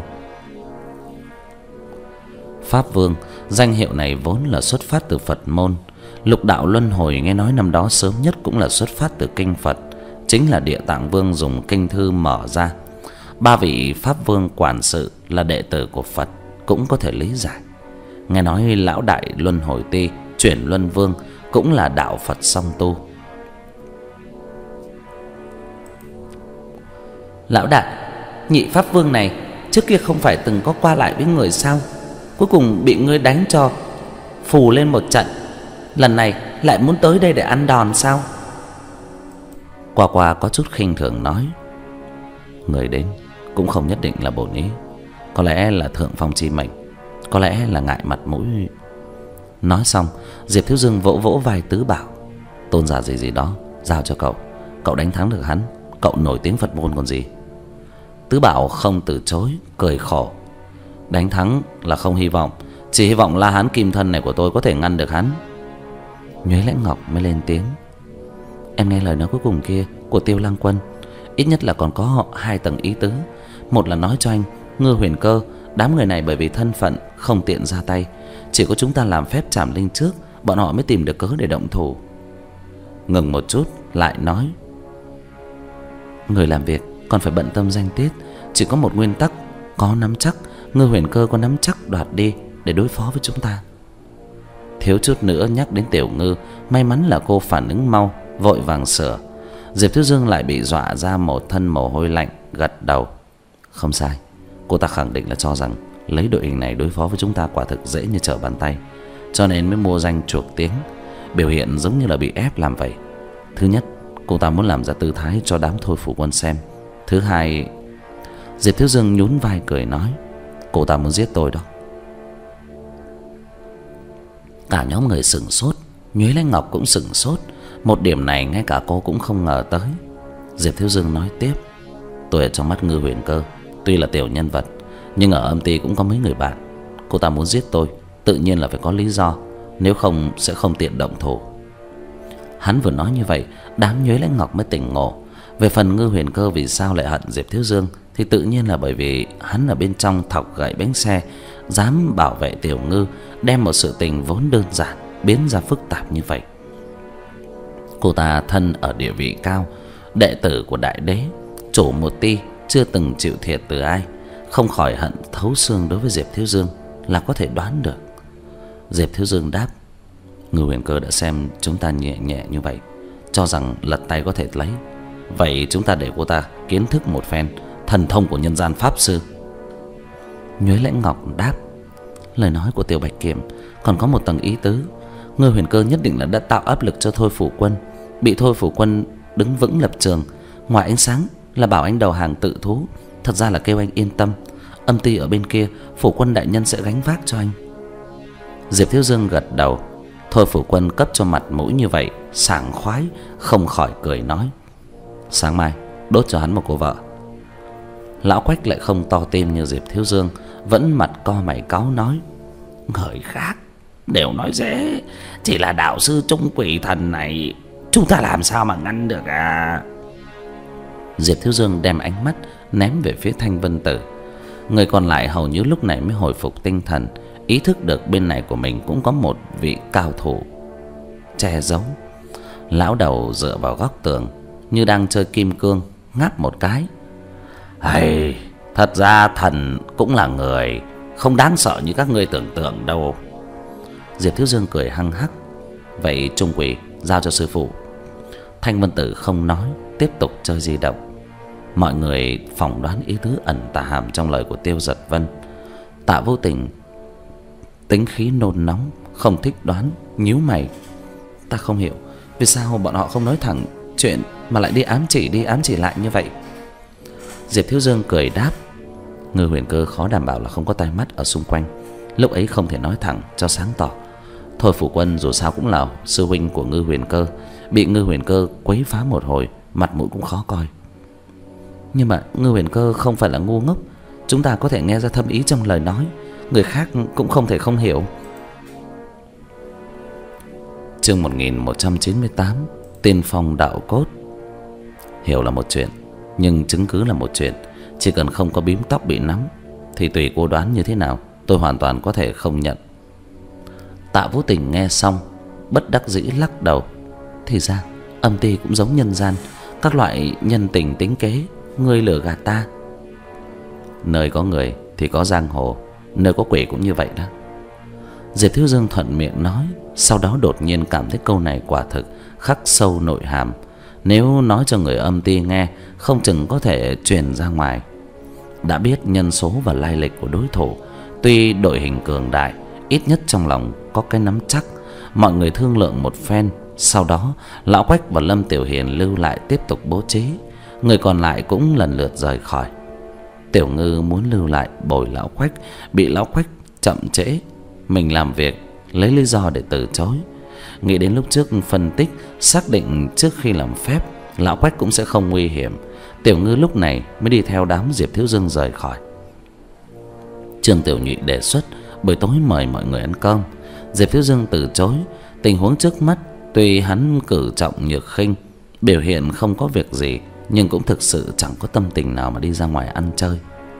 Pháp vương, danh hiệu này vốn là xuất phát từ Phật môn. Lục đạo luân hồi nghe nói năm đó sớm nhất cũng là xuất phát từ kinh Phật, chính là Địa Tạng Vương dùng kinh thư mở ra. Ba vị pháp vương quản sự là đệ tử của Phật cũng có thể lý giải. Nghe nói lão đại Luân Hồi Ti, chuyển Luân Vương cũng là đạo Phật song tu. Lão đại, nhị pháp vương này trước kia không phải từng có qua lại với người sao? Cuối cùng bị ngươi đánh cho phù lên một trận, lần này lại muốn tới đây để ăn đòn sao? Qua Qua có chút khinh thường nói: người đến cũng không nhất định là bổn ý, có lẽ là thượng phong chi mệnh, có lẽ là ngại mặt mũi. Nói xong, Diệp Thiếu Dương vỗ vỗ vai Tứ Bảo: tôn giả gì gì đó giao cho cậu, cậu đánh thắng được hắn, cậu nổi tiếng Phật môn còn gì. Tứ Bảo không từ chối, cười khổ: đánh thắng là không hy vọng, chỉ hy vọng La Hán Kim Thân này của tôi có thể ngăn được hắn. Nhuế Lãnh Ngọc mới lên tiếng: em nghe lời nói cuối cùng kia của Tiêu Lăng Quân, ít nhất là còn có hai tầng ý tứ. Một là nói cho anh Ngư Huyền Cơ, đám người này bởi vì thân phận không tiện ra tay, chỉ có chúng ta làm phép trảm linh trước, bọn họ mới tìm được cớ để động thủ. Ngừng một chút lại nói: người làm việc còn phải bận tâm danh tiết, chỉ có một nguyên tắc, có nắm chắc Ngư Huyền Cơ có nắm chắc đoạt đi để đối phó với chúng ta. Thiếu chút nữa nhắc đến Tiểu Ngư, may mắn là cô phản ứng mau, vội vàng sửa. Diệp Thiếu Dương lại bị dọa ra một thân mồ hôi lạnh, gật đầu: không sai, cô ta khẳng định là cho rằng lấy đội hình này đối phó với chúng ta quả thực dễ như trở bàn tay, cho nên mới mua danh chuộc tiếng, biểu hiện giống như là bị ép làm vậy. Thứ nhất, cô ta muốn làm ra tư thái cho đám thôi phủ quân xem. Thứ hai... Diệp Thiếu Dương nhún vai cười nói: cô ta muốn giết tôi đó. Cả nhóm người sửng sốt, Nhuế Lãnh Ngọc cũng sửng sốt. Một điểm này ngay cả cô cũng không ngờ tới. Diệp Thiếu Dương nói tiếp: tôi ở trong mắt Ngư Huyền Cơ tuy là tiểu nhân vật, nhưng ở âm ty cũng có mấy người bạn. Cô ta muốn giết tôi tự nhiên là phải có lý do, nếu không sẽ không tiện động thủ. Hắn vừa nói như vậy, đám Nhuế Lãnh Ngọc mới tỉnh ngộ. Về phần Ngư Huyền Cơ vì sao lại hận Diệp Thiếu Dương thì tự nhiên là bởi vì hắn ở bên trong thọc gậy bánh xe, dám bảo vệ Tiểu Ngư, đem một sự tình vốn đơn giản biến ra phức tạp như vậy. Cô ta thân ở địa vị cao, đệ tử của đại đế, chủ một ty, chưa từng chịu thiệt từ ai, không khỏi hận thấu xương đối với Diệp Thiếu Dương là có thể đoán được. Diệp Thiếu Dương đáp: Ngư Huyền Cơ đã xem chúng ta nhẹ nhẹ như vậy, cho rằng lật tay có thể lấy. Vậy chúng ta để cô ta kiến thức một phen thần thông của nhân gian pháp sư. Nhuế Lãnh Ngọc đáp: lời nói của Tiểu Bạch Kiểm còn có một tầng ý tứ. Ngư Huyền Cơ nhất định là đã tạo áp lực cho Thôi Phủ Quân, bị Thôi Phủ Quân đứng vững lập trường. Ngoài ánh sáng là bảo anh đầu hàng tự thú, thật ra là kêu anh yên tâm, âm ty ở bên kia Phủ Quân đại nhân sẽ gánh vác cho anh. Diệp Thiếu Dương gật đầu. Thôi Phủ Quân cấp cho mặt mũi như vậy, sảng khoái, không khỏi cười nói: sáng mai đốt cho hắn một cô vợ. Lão Quách lại không to tim như Diệp Thiếu Dương, vẫn mặt co mày cáu nói: người khác đều nói dễ, chỉ là đạo sư Trung Quỷ Thần này chúng ta làm sao mà ngăn được à? Diệp Thiếu Dương đem ánh mắt ném về phía Thanh Vân Tử. Người còn lại hầu như lúc này mới hồi phục tinh thần, ý thức được bên này của mình cũng có một vị cao thủ che giấu. Lão đầu dựa vào góc tường như đang chơi kim cương, ngáp một cái: hay, thật ra thần cũng là người, không đáng sợ như các ngươi tưởng tượng đâu. Diệp Thiếu Dương cười hăng hắc: vậy Trung Quỷ giao cho sư phụ. Thanh Vân Tử không nói, tiếp tục chơi di động. Mọi người phỏng đoán ý tứ ẩn tà hàm trong lời của Tiêu Giật Vân. Tạ Vô Tình tính khí nôn nóng, không thích đoán, nhíu mày: ta không hiểu vì sao bọn họ không nói thẳng chuyện mà lại đi ám chỉ đi ám chỉ lại như vậy. Diệp Thiếu Dương cười đáp: Ngư Huyền Cơ khó đảm bảo là không có tai mắt ở xung quanh, lúc ấy không thể nói thẳng cho sáng tỏ. Thôi Phủ Quân dù sao cũng là sư huynh của Ngư Huyền Cơ, bị Ngư Huyền Cơ quấy phá một hồi, mặt mũi cũng khó coi. Nhưng mà Ngư Huyền Cơ không phải là ngu ngốc, chúng ta có thể nghe ra thâm ý trong lời nói, người khác cũng không thể không hiểu. Chương một nghìn một trăm chín mươi tám: Tiên Phong Đạo Cốt. Hiểu là một chuyện, nhưng chứng cứ là một chuyện. Chỉ cần không có bím tóc bị nắm thì tùy cô đoán như thế nào, tôi hoàn toàn có thể không nhận. Tạ Vô Tình nghe xong bất đắc dĩ lắc đầu: thì ra âm ty cũng giống nhân gian, các loại nhân tình tính kế, ngươi lừa gạt ta. Nơi có người thì có giang hồ, nơi có quỷ cũng như vậy đó. Diệp Thiếu Dương thuận miệng nói, sau đó đột nhiên cảm thấy câu này quả thực khắc sâu nội hàm. Nếu nói cho người âm ty nghe, không chừng có thể truyền ra ngoài. Đã biết nhân số và lai lịch của đối thủ, tuy đội hình cường đại, ít nhất trong lòng có cái nắm chắc. Mọi người thương lượng một phen, sau đó lão Quách và Lâm Tiểu Hiền lưu lại tiếp tục bố trí, người còn lại cũng lần lượt rời khỏi. Tiểu Ngư muốn lưu lại bồi lão Quách, bị lão Quách chậm trễ, mình làm việc lấy lý do để từ chối. Nghĩ đến lúc trước phân tích xác định trước khi làm phép lão Quách cũng sẽ không nguy hiểm, Tiểu Ngư lúc này mới đi theo đám Diệp Thiếu Dương rời khỏi. Trương Tiểu Nhụy đề xuất buổi tối mời mọi người ăn cơm. Diệp Thiếu Dương từ chối. Tình huống trước mắt, tuy hắn cử trọng nhược khinh, biểu hiện không có việc gì, nhưng cũng thực sự chẳng có tâm tình nào mà đi ra ngoài ăn chơi.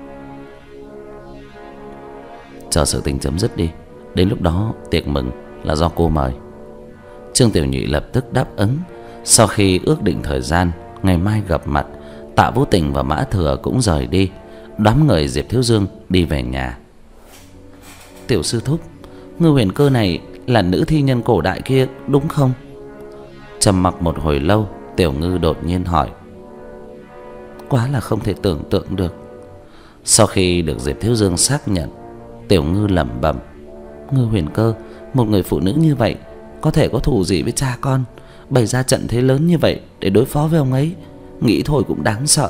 Chờ sự tình chấm dứt đi, đến lúc đó tiệc mừng là do cô mời. Trương Tiểu Nhụy lập tức đáp ứng. Sau khi ước định thời gian ngày mai gặp mặt, Tạ Vũ Tình và Mã Thừa cũng rời đi. Đám người Diệp Thiếu Dương đi về nhà. Tiểu sư thúc, Ngư Huyền Cơ này là nữ thi nhân cổ đại kia đúng không? Trầm mặc một hồi lâu, Tiểu Ngư đột nhiên hỏi. Quá là không thể tưởng tượng được. Sau khi được Diệp Thiếu Dương xác nhận, Tiểu Ngư lẩm bẩm. Ngư Huyền Cơ, một người phụ nữ như vậy, có thể có thù gì với cha con, bày ra trận thế lớn như vậy để đối phó với ông ấy, nghĩ thôi cũng đáng sợ.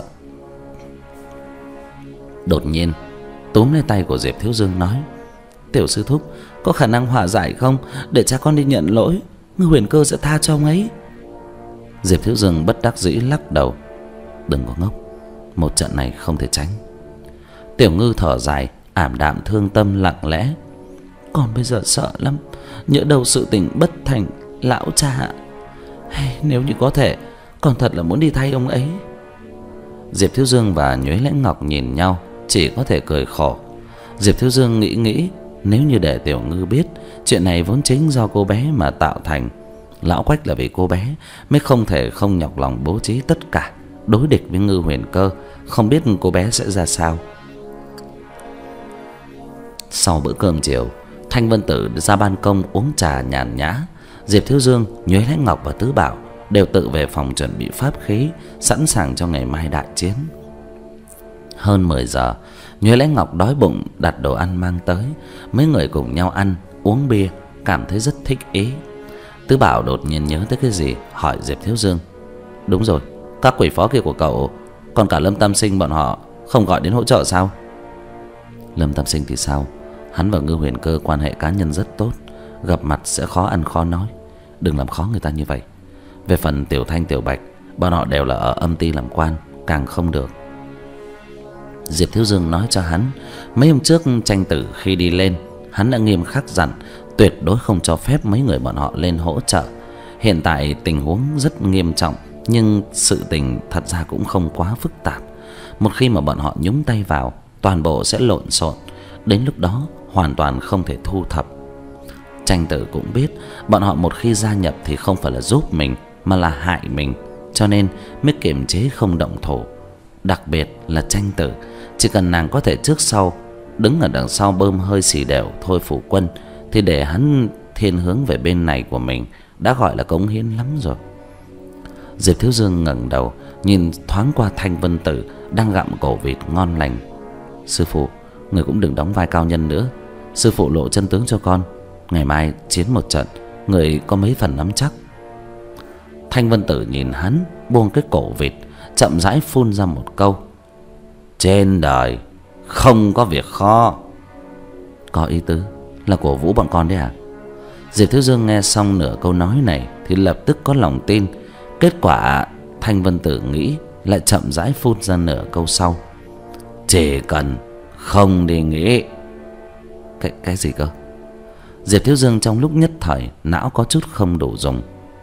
Đột nhiên túm lấy tay của Diệp Thiếu Dương nói. Tiểu sư thúc, có khả năng hòa giải không, để cha con đi nhận lỗi, Ngư Huyền Cơ sẽ tha cho ông ấy. Diệp Thiếu Dương bất đắc dĩ lắc đầu. Đừng có ngốc, một trận này không thể tránh. Tiểu Ngư thở dài, ảm đạm thương tâm lặng lẽ. Còn bây giờ sợ lắm, nhỡ đâu sự tình bất thành, lão cha, hey, nếu như có thể, còn thật là muốn đi thay ông ấy. Diệp Thiếu Dương và Nhuế Lãnh Ngọc nhìn nhau, chỉ có thể cười khổ. Diệp Thiếu Dương nghĩ nghĩ, nếu như để Tiểu Ngư biết chuyện này vốn chính do cô bé mà tạo thành, lão Quách là vì cô bé mới không thể không nhọc lòng bố trí tất cả đối địch với Ngư Huyền Cơ, không biết cô bé sẽ ra sao. Sau bữa cơm chiều, Thanh Vân Tử ra ban công uống trà nhàn nhã. Diệp Thiếu Dương, Nhuế Lãnh Ngọc và Tứ Bảo đều tự về phòng chuẩn bị pháp khí, sẵn sàng cho ngày mai đại chiến. Hơn mười giờ, Nhuế Lãnh Ngọc đói bụng đặt đồ ăn mang tới. Mấy người cùng nhau ăn, uống bia, cảm thấy rất thích ý. Tứ Bảo đột nhiên nhớ tới cái gì, hỏi Diệp Thiếu Dương. Đúng rồi, các quỷ phó kia của cậu, còn cả Lâm Tam Sinh bọn họ không gọi đến hỗ trợ sao? Lâm Tam Sinh thì sao? Hắn và Ngư Huyền Cơ quan hệ cá nhân rất tốt, gặp mặt sẽ khó ăn khó nói, đừng làm khó người ta như vậy. Về phần Tiểu Thanh Tiểu Bạch, bọn họ đều là ở âm ty làm quan, càng không được. Diệp Thiếu Dương nói cho hắn, mấy hôm trước tranh tử khi đi lên, hắn đã nghiêm khắc dặn tuyệt đối không cho phép mấy người bọn họ lên hỗ trợ. Hiện tại tình huống rất nghiêm trọng, nhưng sự tình thật ra cũng không quá phức tạp. Một khi mà bọn họ nhúng tay vào, toàn bộ sẽ lộn xộn, đến lúc đó hoàn toàn không thể thu thập. Tranh tử cũng biết bọn họ một khi gia nhập thì không phải là giúp mình mà là hại mình, cho nên mới kiềm chế không động thủ. Đặc biệt là tranh tử, chỉ cần nàng có thể trước sau đứng ở đằng sau bơm hơi xì đều thôi phủ quân, thì để hắn thiên hướng về bên này của mình đã gọi là cống hiến lắm rồi. Diệp Thiếu Dương ngẩng đầu nhìn thoáng qua Thanh Vân Tử đang gặm cổ vịt ngon lành. Sư phụ, người cũng đừng đóng vai cao nhân nữa. Sư phụ lộ chân tướng cho con, ngày mai chiến một trận, người có mấy phần nắm chắc. Thanh Vân Tử nhìn hắn, buông cái cổ vịt, chậm rãi phun ra một câu. Trên đời không có việc khó. Có ý tứ là cổ vũ bọn con đấy à? Diệp Thiếu Dương nghe xong nửa câu nói này thì lập tức có lòng tin. Kết quả Thanh Vân Tử nghĩ lại chậm rãi phun ra nửa câu sau. Chỉ cần không đi nghĩ. Cái, cái gì cơ? Diệp Thiếu Dương trong lúc nhất thời não có chút không đủ dùng.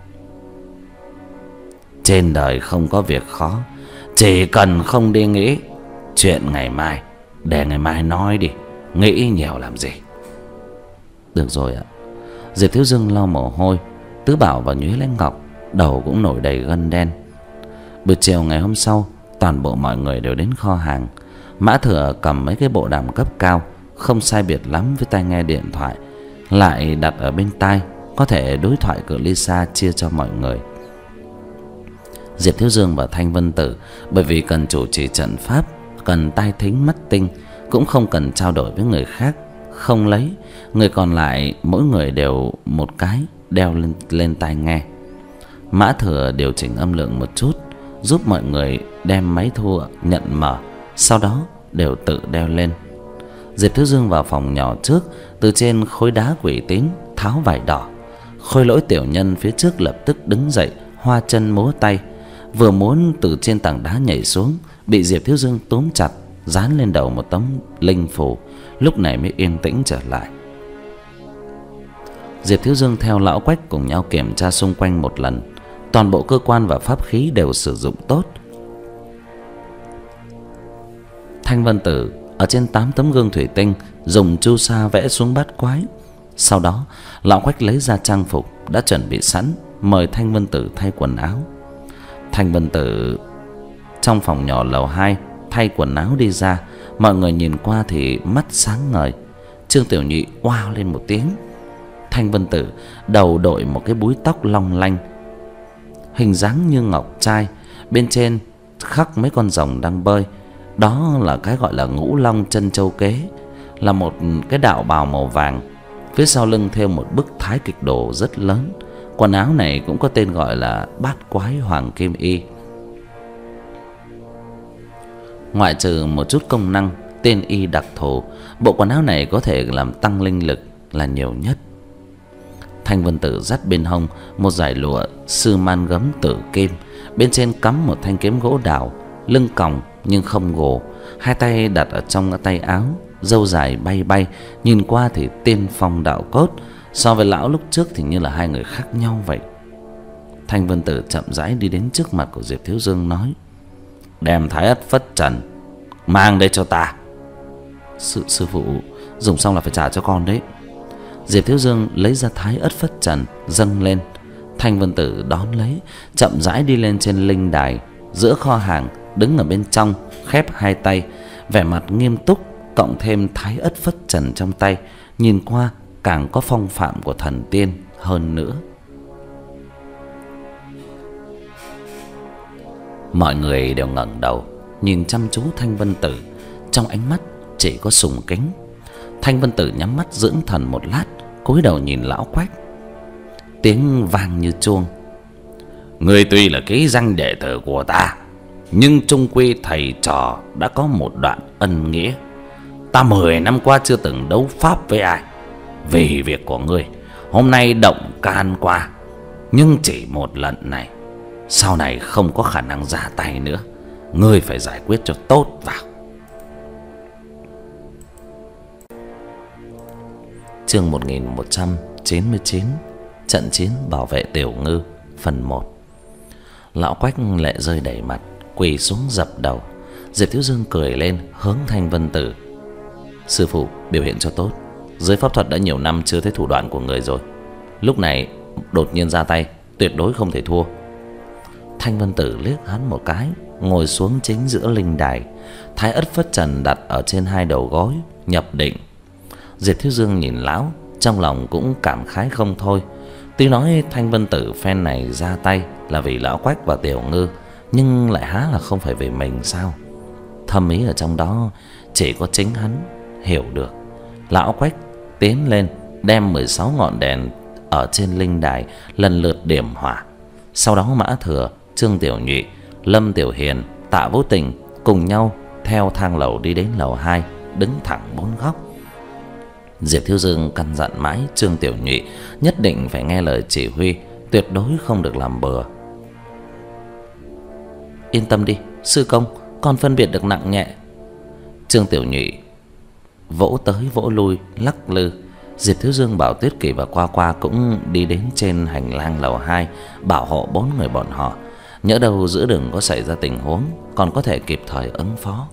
Trên đời không có việc khó, chỉ cần không đi nghĩ. Chuyện ngày mai để ngày mai nói đi, nghĩ nhiều làm gì. Được rồi ạ. Diệp Thiếu Dương lau mồ hôi. Tứ Bảo và Nhuế Lãnh Ngọc đầu cũng nổi đầy gân đen. Buổi chiều ngày hôm sau, toàn bộ mọi người đều đến kho hàng. Mã Thừa cầm mấy cái bộ đàm cấp cao, không sai biệt lắm với tai nghe điện thoại, lại đặt ở bên tai, có thể đối thoại cự ly xa chia cho mọi người. Diệp Thiếu Dương và Thanh Vân Tử bởi vì cần chủ trì trận pháp, cần tai thính mắt tinh, cũng không cần trao đổi với người khác, không lấy. Người còn lại mỗi người đều một cái đeo lên, lên tai nghe. Mã Thừa điều chỉnh âm lượng một chút, giúp mọi người đem máy thu nhận mở, sau đó đều tự đeo lên. Diệp Thiếu Dương vào phòng nhỏ trước, từ trên khối đá quỷ tín tháo vải đỏ. Khôi Lỗi tiểu nhân phía trước lập tức đứng dậy, hoa chân múa tay, vừa muốn từ trên tảng đá nhảy xuống, bị Diệp Thiếu Dương túm chặt, dán lên đầu một tấm linh phù, lúc này mới yên tĩnh trở lại. Diệp Thiếu Dương theo Lão Quách cùng nhau kiểm tra xung quanh một lần, toàn bộ cơ quan và pháp khí đều sử dụng tốt. Thanh Vân Tử ở trên tám tấm gương thủy tinh dùng chu sa vẽ xuống bát quái. Sau đó Lão Quách lấy ra trang phục đã chuẩn bị sẵn, mời Thanh Vân Tử thay quần áo. Thanh Vân Tử trong phòng nhỏ lầu hai thay quần áo đi ra, mọi người nhìn qua thì mắt sáng ngời. Trương Tiểu Nhị oao lên một tiếng. Thanh Vân Tử đầu đội một cái búi tóc long lanh, hình dáng như ngọc trai, bên trên khắc mấy con rồng đang bơi. Đó là cái gọi là Ngũ Long Chân Châu Kế, là một cái đạo bào màu vàng, phía sau lưng thêu một bức thái cực đồ rất lớn. Quần áo này cũng có tên gọi là Bát Quái Hoàng Kim Y. Ngoại trừ một chút công năng tên y đặc thù, bộ quần áo này có thể làm tăng linh lực là nhiều nhất. Thanh Vân Tử dắt bên hông một dải lụa sư man gấm tử kim, bên trên cắm một thanh kiếm gỗ đào, lưng còng nhưng không gồ, hai tay đặt ở trong tay áo, râu dài bay bay, nhìn qua thì tiên phong đạo cốt, so với lão lúc trước thì như là hai người khác nhau vậy. Thanh Vân Tử chậm rãi đi đến trước mặt của Diệp Thiếu Dương nói: "Đem Thái Ất Phất Trần mang đây cho ta." Sư sư phụ, dùng xong là phải trả cho con đấy. Diệp Thiếu Dương lấy ra Thái Ất Phất Trần dâng lên. Thanh Vân Tử đón lấy, chậm rãi đi lên trên linh đài giữa kho hàng, đứng ở bên trong, khép hai tay, vẻ mặt nghiêm túc, cộng thêm Thái Ất Phất Trần trong tay, nhìn qua càng có phong phạm của thần tiên hơn nữa. Mọi người đều ngẩng đầu nhìn chăm chú Thanh Vân Tử, trong ánh mắt chỉ có sùng kính. Thanh Vân Tử nhắm mắt dưỡng thần một lát, cúi đầu nhìn Lão Quách. Tiếng vang như chuông: "Ngươi tuy là ký danh đệ tử của ta, nhưng chung quy thầy trò đã có một đoạn ân nghĩa. Ta mười năm qua chưa từng đấu pháp với ai. Vì việc của ngươi, hôm nay động can qua, nhưng chỉ một lần này, sau này không có khả năng ra tay nữa. Ngươi phải giải quyết cho tốt vào." Chương một nghìn một trăm chín mươi chín, trận chiến bảo vệ Tiểu Ngư, phần một. Lão Quách lệ rơi đầy mặt, quỳ xuống dập đầu. Diệp Thiếu Dương cười lên, hướng Thanh Vân Tử: "Sư phụ biểu hiện cho tốt. Dưới pháp thuật đã nhiều năm chưa thấy thủ đoạn của người rồi, lúc này đột nhiên ra tay, tuyệt đối không thể thua." Thanh Vân Tử liếc hắn một cái, ngồi xuống chính giữa linh đài, Thái Ất Phất Trần đặt ở trên hai đầu gối, nhập định. Diệp Thiếu Dương nhìn lão, trong lòng cũng cảm khái không thôi. Tuy nói Thanh Vân Tử phen này ra tay là vì Lão Quách và Tiểu Ngư, nhưng lại há là không phải vì mình sao? Thâm ý ở trong đó chỉ có chính hắn hiểu được. Lão Quách tiến lên, đem mười sáu ngọn đèn ở trên linh đài lần lượt điểm hỏa. Sau đó Mã Thừa, Trương Tiểu Nhị, Lâm Tiểu Hiền, Tạ Vô Tình cùng nhau theo thang lầu đi đến lầu hai, đứng thẳng bốn góc. Diệp Thiếu Dương căn dặn mãi Trương Tiểu Nhị nhất định phải nghe lời chỉ huy, tuyệt đối không được làm bừa. "Yên tâm đi, sư công, con phân biệt được nặng nhẹ." Trương Tiểu Nhị vỗ tới vỗ lui, lắc lư. Diệp Thiếu Dương bảo Tuyết Kỳ và Qua Qua cũng đi đến trên hành lang lầu hai, bảo hộ bốn người bọn họ, nhỡ đâu giữa đường có xảy ra tình huống, còn có thể kịp thời ứng phó.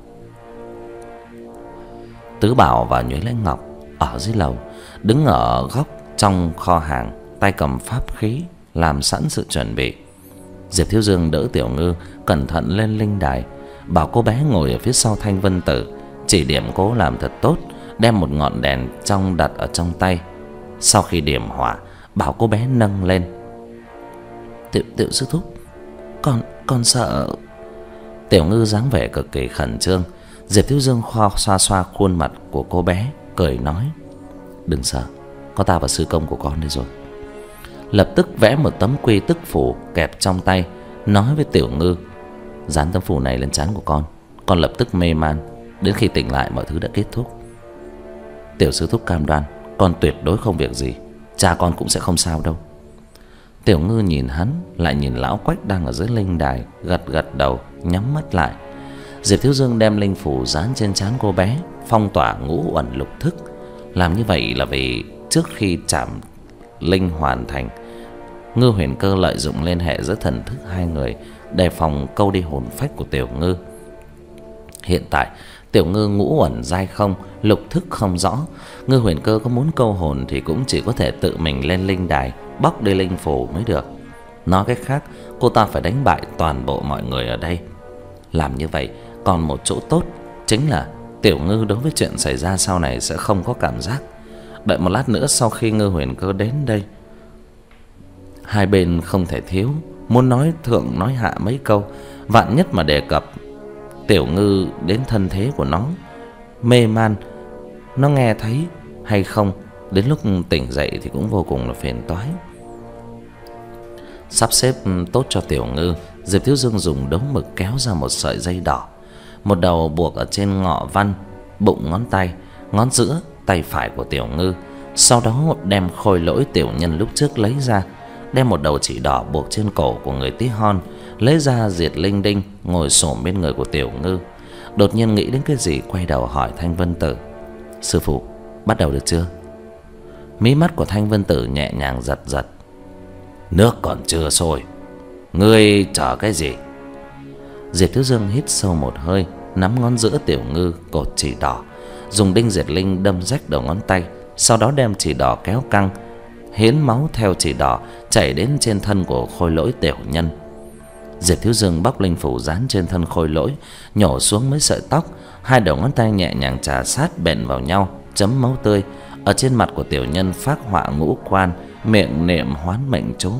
Tứ Bảo và Nhuế Lãnh Ngọc ở dưới lầu, đứng ở góc trong kho hàng, tay cầm pháp khí, làm sẵn sự chuẩn bị. Diệp Thiếu Dương đỡ Tiểu Ngư cẩn thận lên linh đài, bảo cô bé ngồi ở phía sau Thanh Vân Tử, chỉ điểm cô làm thật tốt, đem một ngọn đèn trong đặt ở trong tay. Sau khi điểm hỏa, bảo cô bé nâng lên. "Tiểu Tiểu sư thúc, con con sợ." Tiểu Ngư dáng vẻ cực kỳ khẩn trương. Diệp Thiếu Dương khoa xoa xoa khuôn mặt của cô bé, cười nói: "Đừng sợ, có ta và sư công của con đây rồi." lập tức vẽ một tấm quy tức phù kẹp trong tay, nói với Tiểu Ngư: "Dán tấm phù này lên trán của con, con lập tức mê man, đến khi tỉnh lại mọi thứ đã kết thúc. Tiểu sư thúc cam đoan con tuyệt đối không việc gì, cha con cũng sẽ không sao đâu." Tiểu Ngư nhìn hắn, lại nhìn lão Quách đang ở dưới linh đài, gật gật đầu, nhắm mắt lại. Diệp Thiếu Dương đem linh phủ dán trên trán cô bé, phong tỏa ngũ uẩn lục thức. Làm như vậy là vì trước khi chạm linh hoàn thành, Ngư Huyền Cơ lợi dụng liên hệ giữa thần thức hai người, đề phòng câu đi hồn phách của Tiểu Ngư. Hiện tại Tiểu Ngư ngũ uẩn giai không, lục thức không rõ, Ngư Huyền Cơ có muốn câu hồn thì cũng chỉ có thể tự mình lên linh đài bóc đi linh phủ mới được. Nói cách khác, cô ta phải đánh bại toàn bộ mọi người ở đây. Làm như vậy còn một chỗ tốt, chính là Tiểu Ngư đối với chuyện xảy ra sau này sẽ không có cảm giác. Đợi một lát nữa sau khi Ngư Huyền Cơ đến đây, hai bên không thể thiếu, muốn nói thượng nói hạ mấy câu, vạn nhất mà đề cập Tiểu Ngư đến thân thế của nó, mê man, nó nghe thấy hay không, đến lúc tỉnh dậy thì cũng vô cùng là phiền toái. Sắp xếp tốt cho Tiểu Ngư, Diệp Thiếu Dương dùng đống mực kéo ra một sợi dây đỏ, một đầu buộc ở trên ngọ văn bụng ngón tay, ngón giữa tay phải của Tiểu Ngư. Sau đó đem khôi lỗi tiểu nhân lúc trước lấy ra, đem một đầu chỉ đỏ buộc trên cổ của người tí hon, lấy ra diệt linh đinh, ngồi xổm bên người của Tiểu Ngư. Đột nhiên nghĩ đến cái gì, quay đầu hỏi Thanh Vân Tử: "Sư phụ, bắt đầu được chưa?" Mí mắt của Thanh Vân Tử nhẹ nhàng giật giật: "Nước còn chưa sôi, ngươi chờ cái gì?" Diệp Thiếu Dương hít sâu một hơi, nắm ngón giữa Tiểu Ngư cột chỉ đỏ, dùng đinh diệt linh đâm rách đầu ngón tay, sau đó đem chỉ đỏ kéo căng, hiến máu theo chỉ đỏ chảy đến trên thân của khôi lỗi tiểu nhân. Diệp Thiếu Dương bóc linh phủ dán trên thân khôi lỗi, nhổ xuống mấy sợi tóc, hai đầu ngón tay nhẹ nhàng chà sát bện vào nhau, chấm máu tươi ở trên mặt của tiểu nhân, phác họa ngũ quan, miệng niệm hoán mệnh chú.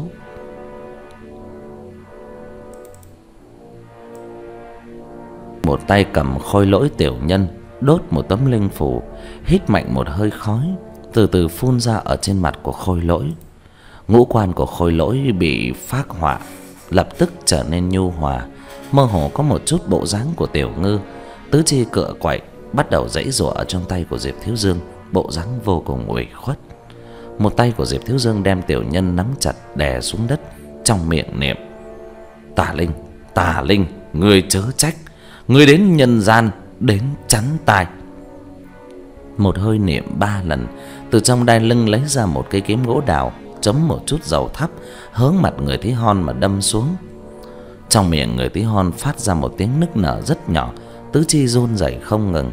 Một tay cầm khôi lỗi tiểu nhân, đốt một tấm linh phủ, hít mạnh một hơi khói, từ từ phun ra ở trên mặt của khôi lỗi. Ngũ quan của khôi lỗi bị phác họa lập tức trở nên nhu hòa, mơ hồ có một chút bộ dáng của Tiểu Ngư, tứ chi cựa quậy, bắt đầu giãy giụa ở trong tay của Diệp Thiếu Dương, bộ dáng vô cùng ủy khuất. Một tay của Diệp Thiếu Dương đem tiểu nhân nắm chặt đè xuống đất, trong miệng niệm: "Tà linh, Tà linh, ngươi chớ trách, ngươi đến nhân gian đến chắn tai." Một hơi niệm ba lần, từ trong đai lưng lấy ra một cây kiếm gỗ đào, chấm một chút dầu thắp, hướng mặt người tí hon mà đâm xuống. Trong miệng người tí hon phát ra một tiếng nức nở rất nhỏ, tứ chi run rẩy không ngừng.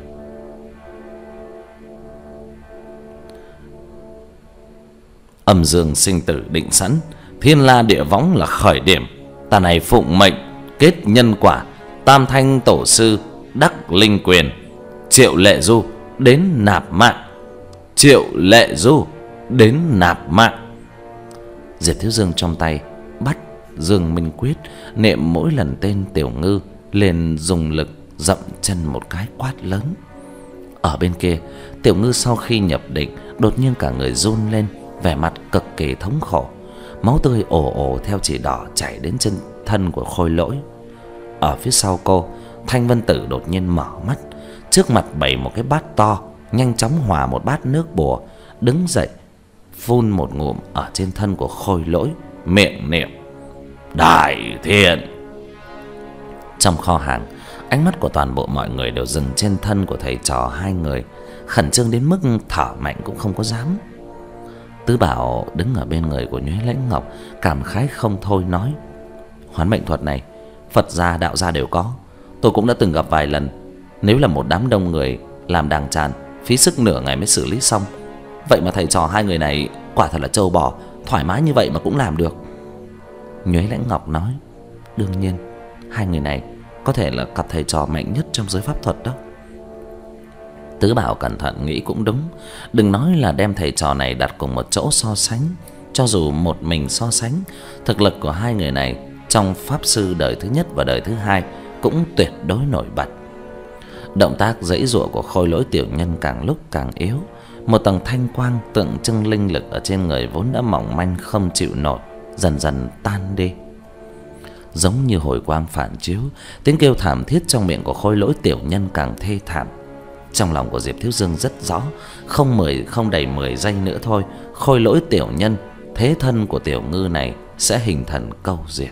Âm dương sinh tử định sẵn, thiên la địa võng là khởi điểm. Ta này phụng mệnh kết nhân quả, tam thanh tổ sư đắc linh quyền. Triệu Lệ Du đến nạp mạng, Triệu Lệ Du đến nạp mạng. Diệp Thiếu Dương trong tay bắt Dương Minh Quyết, niệm mỗi lần tên Tiểu Ngư, liền dùng lực dậm chân một cái quát lớn. Ở bên kia, Tiểu Ngư sau khi nhập định, đột nhiên cả người run lên, vẻ mặt cực kỳ thống khổ. Máu tươi ồ ồ theo chỉ đỏ chảy đến chân thân của khôi lỗi. Ở phía sau cô, Thanh Vân Tử đột nhiên mở mắt, trước mặt bày một cái bát to, nhanh chóng hòa một bát nước bùa, đứng dậy phun một ngụm ở trên thân của khôi lỗi, miệng niệm: "Đại thiện." Trong kho hàng, ánh mắt của toàn bộ mọi người đều dừng trên thân của thầy trò hai người, khẩn trương đến mức thở mạnh cũng không có dám. Tứ Bảo đứng ở bên người của Nhuế Lãnh Ngọc, cảm khái không thôi nói: "Hoán mệnh thuật này, Phật gia đạo gia đều có, tôi cũng đã từng gặp vài lần. Nếu là một đám đông người làm đàng tràn, phí sức nửa ngày mới xử lý xong. Vậy mà thầy trò hai người này quả thật là trâu bò, thoải mái như vậy mà cũng làm được." Nhuế Lãnh Ngọc nói: "Đương nhiên, hai người này có thể là cặp thầy trò mạnh nhất trong giới pháp thuật đó." Tứ Bảo cẩn thận nghĩ cũng đúng, đừng nói là đem thầy trò này đặt cùng một chỗ so sánh, cho dù một mình so sánh, thực lực của hai người này trong pháp sư đời thứ nhất và đời thứ hai cũng tuyệt đối nổi bật. Động tác giãy giụa của khôi lỗi tiểu nhân càng lúc càng yếu, Một tầng thanh quang tượng trưng linh lực ở trên người vốn đã mỏng manh không chịu nổi dần dần tan đi. Giống như hồi quang phản chiếu, tiếng kêu thảm thiết trong miệng của Khôi Lỗi tiểu nhân càng thê thảm. Trong lòng của Diệp Thiếu Dương rất rõ, không mười không đầy mười giây nữa thôi, Khôi Lỗi tiểu nhân, thế thân của tiểu ngư này sẽ hình thần câu diệt.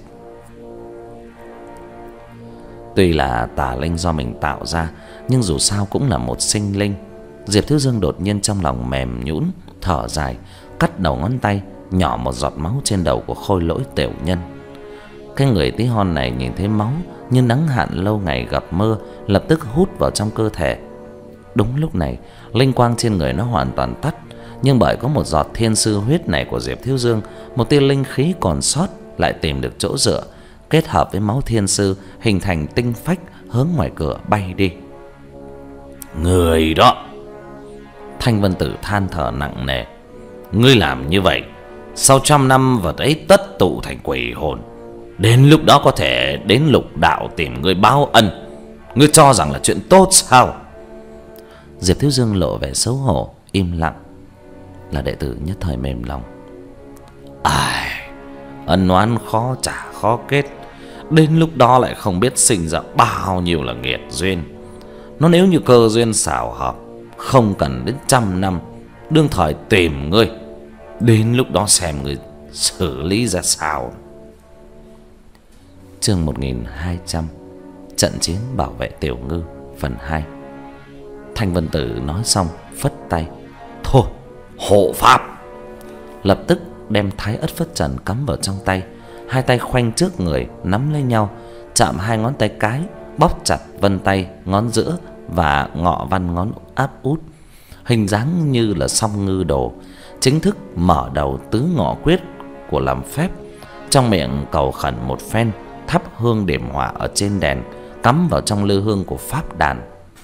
Tuy là tà linh do mình tạo ra, nhưng dù sao cũng là một sinh linh. Diệp Thiếu Dương đột nhiên trong lòng mềm nhũn, thở dài, cắt đầu ngón tay, nhỏ một giọt máu trên đầu của Khôi Lỗi tiểu nhân. Cái người tí hon này nhìn thấy máu như nắng hạn lâu ngày gặp mưa, lập tức hút vào trong cơ thể. Đúng lúc này, linh quang trên người nó hoàn toàn tắt, nhưng bởi có một giọt thiên sư huyết này của Diệp Thiếu Dương, một tia linh khí còn sót lại tìm được chỗ dựa, kết hợp với máu thiên sư hình thành tinh phách hướng ngoài cửa bay đi.
Người đó!
Thanh Vân Tử than thở nặng nề.
Ngươi làm như vậy, sau trăm năm vật ấy tất tụ thành quỷ hồn. Đến lúc đó có thể đến lục đạo tìm ngươi báo ân. Ngươi cho rằng là chuyện tốt sao?
Diệp Thiếu Dương lộ vẻ xấu hổ, im lặng. Là đệ tử nhất thời mềm lòng.
Ai, ân oán khó trả khó kết, đến lúc đó lại không biết sinh ra bao nhiêu là nghiệt duyên. Nó nếu như cơ duyên xảo hợp, không cần đến trăm năm, đương thời tìm ngươi, đến lúc đó xem ngươi xử lý ra sao.
Chương một nghìn hai trăm, trận chiến bảo vệ tiểu ngư, phần hai. Thanh Vân Tử nói xong phất tay.
Thôi, hộ pháp!
Lập tức đem Thái Ất Phất Trần cắm vào trong tay, hai tay khoanh trước người nắm lấy nhau, chạm hai ngón tay cái, bóp chặt vân tay ngón giữa và ngọ văn ngón áp út, hình dáng như là song ngư đồ, chính thức mở đầu tứ ngọ quyết của làm phép. Trong miệng cầu khẩn một phen, thắp hương điểm hỏa ở trên đèn, cắm vào trong lư hương của pháp đàn.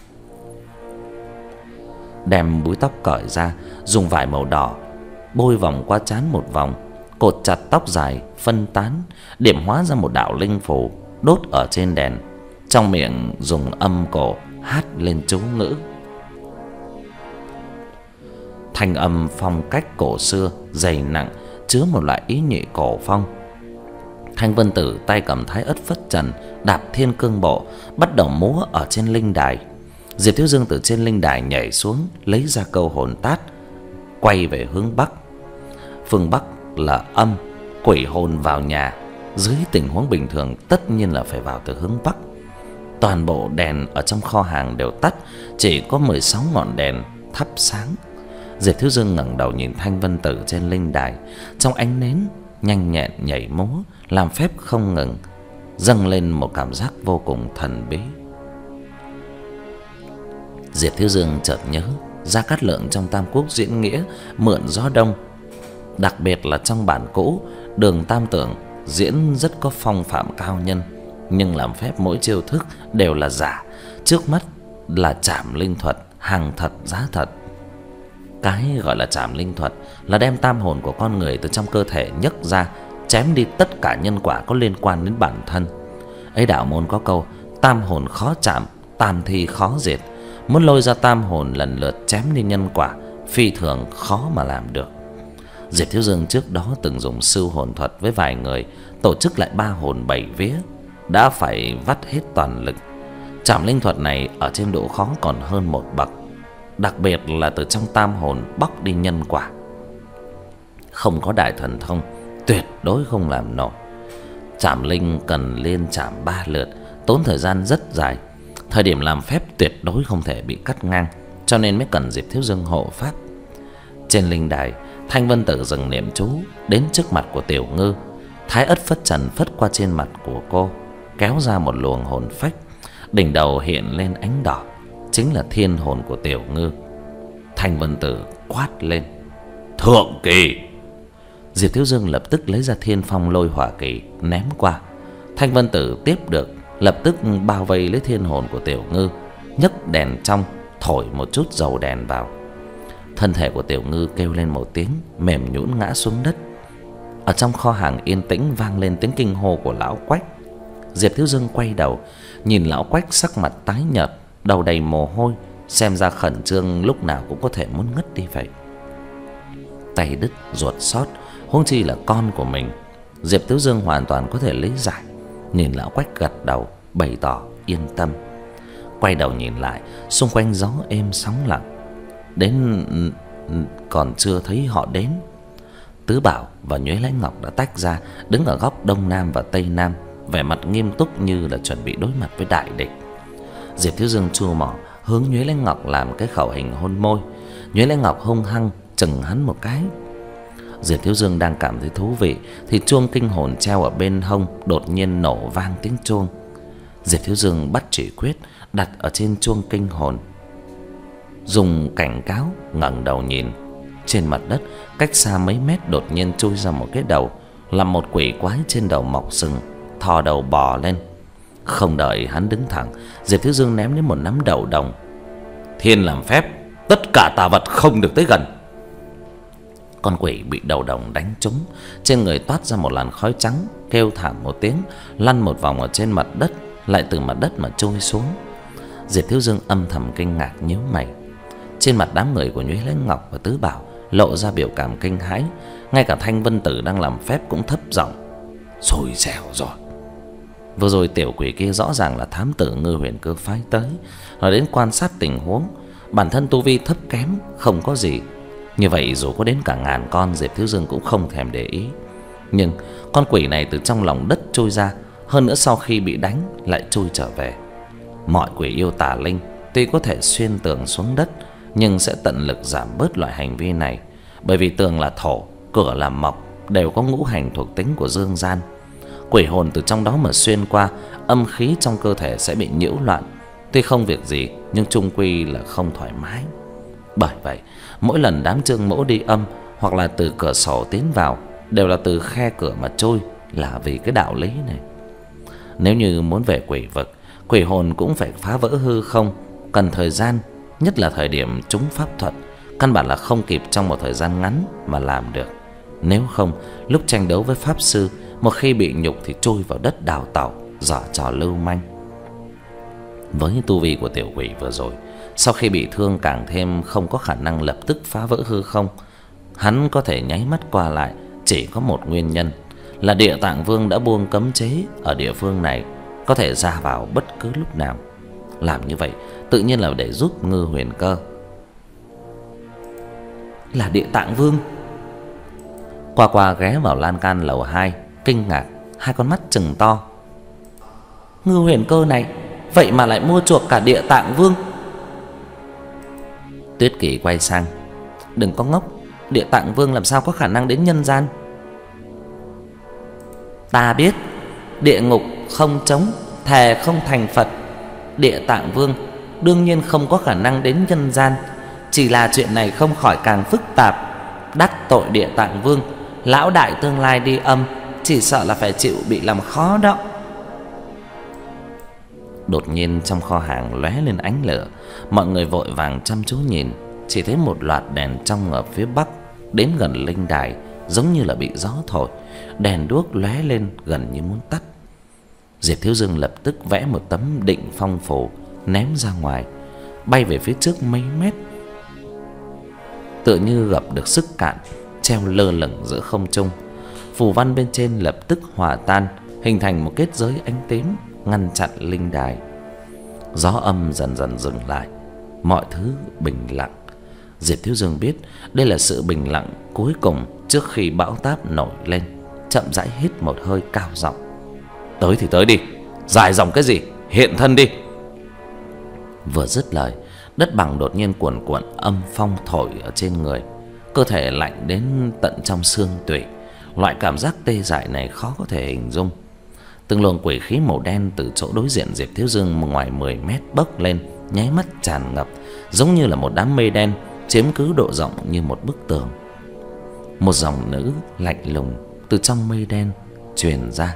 Đem búi tóc cởi ra, dùng vải màu đỏ bôi vòng qua trán một vòng, cột chặt tóc dài phân tán, điểm hóa ra một đạo linh phù đốt ở trên đèn. Trong miệng dùng âm cổ hát lên chú ngữ. Thanh âm phong cách cổ xưa dày nặng, chứa một loại ý nhị cổ phong. Thanh Vân Tử tay cầm Thái Ất Phất Trần, đạp thiên cương bộ, bắt đầu múa ở trên linh đài. Diệp Thiếu Dương từ trên linh đài nhảy xuống, lấy ra câu hồn tát, quay về hướng bắc. Phương bắc là âm, quỷ hồn vào nhà dưới tình huống bình thường tất nhiên là phải vào từ hướng bắc. Toàn bộ đèn ở trong kho hàng đều tắt, chỉ có mười sáu ngọn đèn thắp sáng. Diệp Thiếu Dương ngẩng đầu nhìn Thanh Vân Tử trên linh đài, trong ánh nến nhanh nhẹn nhảy múa, làm phép không ngừng, dâng lên một cảm giác vô cùng thần bí. Diệp Thiếu Dương chợt nhớ Gia Cát Lượng trong Tam Quốc diễn nghĩa mượn gió đông. Đặc biệt là trong bản cũ, Đường Tam Tưởng diễn rất có phong phạm cao nhân, nhưng làm phép mỗi chiêu thức đều là giả, trước mắt là trảm linh thuật, hàng thật giá thật. Cái gọi là trảm linh thuật là đem tam hồn của con người từ trong cơ thể nhấc ra, chém đi tất cả nhân quả có liên quan đến bản thân. Ấy đạo môn có câu tam hồn khó chạm, tam thi khó diệt. Muốn lôi ra tam hồn lần lượt chém đi nhân quả, phi thường khó mà làm được. Diệp Thiếu Dương trước đó từng dùng sưu hồn thuật với vài người, tổ chức lại ba hồn bảy vía, đã phải vắt hết toàn lực. Trảm linh thuật này ở trên độ khó còn hơn một bậc, đặc biệt là từ trong tam hồn bóc đi nhân quả. Không có đại thần thông, tuyệt đối không làm nổi. Trảm linh cần liên trảm ba lượt, tốn thời gian rất dài. Thời điểm làm phép tuyệt đối không thể bị cắt ngang, cho nên mới cần Diệp Thiếu Dương hộ pháp. Trên linh đài, Thanh Vân Tử dừng niệm chú, đến trước mặt của Tiểu Ngư. Thái Ất Phất Trần phất qua trên mặt của cô, kéo ra một luồng hồn phách. Đỉnh đầu hiện lên ánh đỏ, chính là thiên hồn của Tiểu Ngư. Thanh Vân Tử quát lên:
Thượng kỳ!
Diệp Thiếu Dương lập tức lấy ra thiên phong lôi hỏa kỳ ném qua. Thanh Vân Tử tiếp được, lập tức bao vây lấy thiên hồn của Tiểu Ngư, nhấc đèn trong, thổi một chút dầu đèn vào. Thân thể của Tiểu Ngư kêu lên một tiếng, mềm nhũn ngã xuống đất. Ở trong kho hàng yên tĩnh vang lên tiếng kinh hô của lão Quách. Diệp Thiếu Dương quay đầu, nhìn lão Quách sắc mặt tái nhợt, đầu đầy mồ hôi, xem ra khẩn trương lúc nào cũng có thể muốn ngất đi vậy. Tay đứt ruột xót, huống chi là con của mình. Diệp Thiếu Dương hoàn toàn có thể lý giải. Nhìn lão Quách gật đầu bày tỏ yên tâm. Quay đầu nhìn lại, xung quanh gió êm sóng lặng. Đến còn chưa thấy họ đến. Tứ Bảo và Nhuế Lãnh Ngọc đã tách ra, đứng ở góc đông nam và tây nam, vẻ mặt nghiêm túc như là chuẩn bị đối mặt với đại địch. Diệp Thiếu Dương chua mỏ hướng Nhuế Lãnh Ngọc làm cái khẩu hình hôn môi. Nhuế Lãnh Ngọc hung hăng chừng hắn một cái. Diệp Thiếu Dương đang cảm thấy thú vị thì chuông kinh hồn treo ở bên hông đột nhiên nổ vang tiếng chuông. Diệp Thiếu Dương bắt chỉ quyết đặt ở trên chuông kinh hồn, dùng cảnh cáo ngẩng đầu nhìn. Trên mặt đất cách xa mấy mét đột nhiên chui ra một cái đầu, là một quỷ quái trên đầu mọc sừng, thò đầu bò lên. Không đợi hắn đứng thẳng, Diệp Thiếu Dương ném đến một nắm đậu đồng. Thiên làm phép, tất cả tà vật không được tới gần. Con quỷ bị đầu đồng đánh trúng, trên người toát ra một làn khói trắng, kêu thảm một tiếng, lăn một vòng ở trên mặt đất, lại từ mặt đất mà trôi xuống. Diệp Thiếu Dương âm thầm kinh ngạc nhíu mày. Trên mặt đám người của Nhuế Lãnh Ngọc và Tứ Bảo lộ ra biểu cảm kinh hãi, ngay cả Thanh Vân Tử đang làm phép cũng thấp giọng: "Xui xẻo rồi." Vừa rồi tiểu quỷ kia rõ ràng là thám tử Ngư Huyền Cơ phái tới, nó đến quan sát tình huống. Bản thân tu vi thấp kém không có gì, như vậy dù có đến cả ngàn con, Diệp Thiếu Dương cũng không thèm để ý. Nhưng con quỷ này từ trong lòng đất trôi ra, hơn nữa sau khi bị đánh lại trôi trở về. Mọi quỷ yêu tà linh tuy có thể xuyên tường xuống đất, nhưng sẽ tận lực giảm bớt loại hành vi này, bởi vì tường là thổ, cửa là mộc, đều có ngũ hành thuộc tính của dương gian. Quỷ hồn từ trong đó mà xuyên qua, âm khí trong cơ thể sẽ bị nhiễu loạn. Tuy không việc gì, nhưng chung quy là không thoải mái. Bởi vậy, mỗi lần đám Trương Mỗ đi âm hoặc là từ cửa sổ tiến vào, đều là từ khe cửa mà trôi, là vì cái đạo lý này. Nếu như muốn về quỷ vực, quỷ hồn cũng phải phá vỡ hư không, cần thời gian, nhất là thời điểm trúng pháp thuật, căn bản là không kịp trong một thời gian ngắn mà làm được. Nếu không, lúc tranh đấu với pháp sư, một khi bị nhục thì trôi vào đất đào tẩu, giở trò lưu manh. Với tu vi của tiểu quỷ vừa rồi, sau khi bị thương càng thêm không có khả năng lập tức phá vỡ hư không. Hắn có thể nháy mắt qua lại chỉ có một nguyên nhân, là Địa Tạng Vương đã buông cấm chế ở địa phương này, có thể ra vào bất cứ lúc nào. Làm như vậy tự nhiên là để giúp Ngư Huyền Cơ. Là Địa Tạng Vương? Qua qua ghé vào lan can lầu hai, kinh ngạc, hai con mắt trừng to. Ngư Huyền Cơ này vậy mà lại mua chuộc cả Địa Tạng Vương? Tuyết Kỳ quay sang: "Đừng có ngốc, Địa Tạng Vương làm sao có khả năng đến nhân gian?" "Ta biết, địa ngục không trống, thề không thành Phật. Địa Tạng Vương đương nhiên không có khả năng đến nhân gian, chỉ là chuyện này không khỏi càng phức tạp. Đắc tội Địa Tạng Vương, lão đại tương lai đi âm chỉ sợ là phải chịu bị làm khó đó." Đột nhiên trong kho hàng lóe lên ánh lửa, mọi người vội vàng chăm chú nhìn, chỉ thấy một loạt đèn trong ở phía bắc đến gần linh đài, giống như là bị gió thổi, đèn đuốc lóe lên gần như muốn tắt. Diệp Thiếu Dương lập tức vẽ một tấm định phong phù ném ra ngoài, bay về phía trước mấy mét, tựa như gặp được sức cạn, treo lơ lửng giữa không trung. Phù văn bên trên lập tức hòa tan, hình thành một kết giới ánh tím ngăn chặn linh đài. Gió âm dần dần dừng lại, mọi thứ bình lặng. Diệp Thiếu Dương biết đây là sự bình lặng cuối cùng trước khi bão táp nổi lên, chậm rãi hít một hơi cao giọng: "Tới thì tới đi, dài dòng cái gì, hiện thân đi." Vừa dứt lời, đất bằng đột nhiên cuồn cuộn âm phong thổi ở trên người, cơ thể lạnh đến tận trong xương tủy. Loại cảm giác tê dại này khó có thể hình dung. Từng luồng quỷ khí màu đen từ chỗ đối diện Diệp Thiếu Dương ngoài mười mét bốc lên, nháy mắt tràn ngập, giống như là một đám mây đen chiếm cứ độ rộng như một bức tường. Một dòng nữ lạnh lùng từ trong mây đen truyền ra: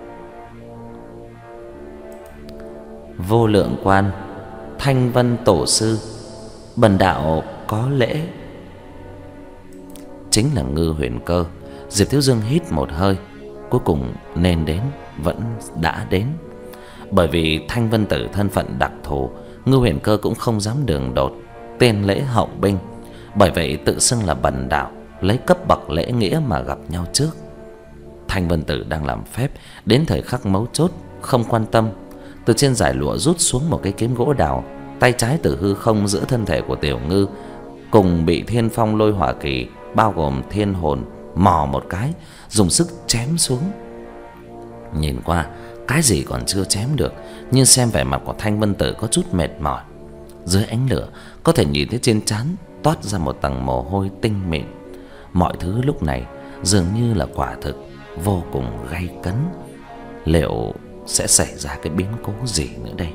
"Vô Lượng Quan, Thanh Vân Tổ sư, bần đạo có lễ." Chính là Ngư Huyền Cơ. Diệp Thiếu Dương hít một hơi, cuối cùng nên đến vẫn đã đến. Bởi vì Thanh Vân Tử thân phận đặc thù, Ngưu Huyền Cơ cũng không dám đường đột tên lễ hậu binh, bởi vậy tự xưng là bần đạo, lấy cấp bậc lễ nghĩa mà gặp nhau trước. Thanh Vân Tử đang làm phép, đến thời khắc mấu chốt không quan tâm, từ trên giải lụa rút xuống một cái kiếm gỗ đào, tay trái từ hư không giữa thân thể của Tiểu Ngư cùng bị Thiên Phong Lôi Hỏa Kỳ bao gồm thiên hồn mò một cái, dùng sức chém xuống. Nhìn qua cái gì còn chưa chém được, nhưng xem vẻ mặt của Thanh Vân Tử có chút mệt mỏi. Dưới ánh lửa có thể nhìn thấy trên trán toát ra một tầng mồ hôi tinh mịn. Mọi thứ lúc này dường như là quả thực vô cùng gay cấn. Liệu sẽ xảy ra cái biến cố gì nữa đây?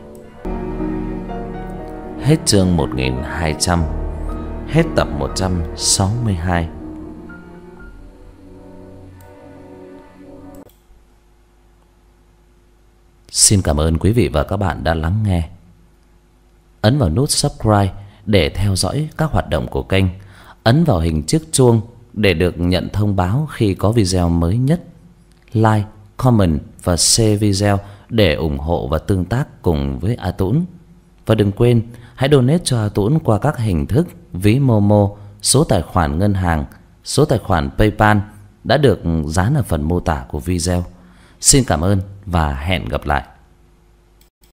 Hết chương một nghìn hai trăm. Hết tập một trăm sáu mươi hai. Xin cảm ơn quý vị và các bạn đã lắng nghe. Ấn vào nút subscribe để theo dõi các hoạt động của kênh. Ấn vào hình chiếc chuông để được nhận thông báo khi có video mới nhất. Like, comment và share video để ủng hộ và tương tác cùng với A Tũng. Và đừng quên hãy donate cho A Tũng qua các hình thức ví Momo, số tài khoản ngân hàng, số tài khoản PayPal đã được dán ở phần mô tả của video. Xin cảm ơn và hẹn gặp lại.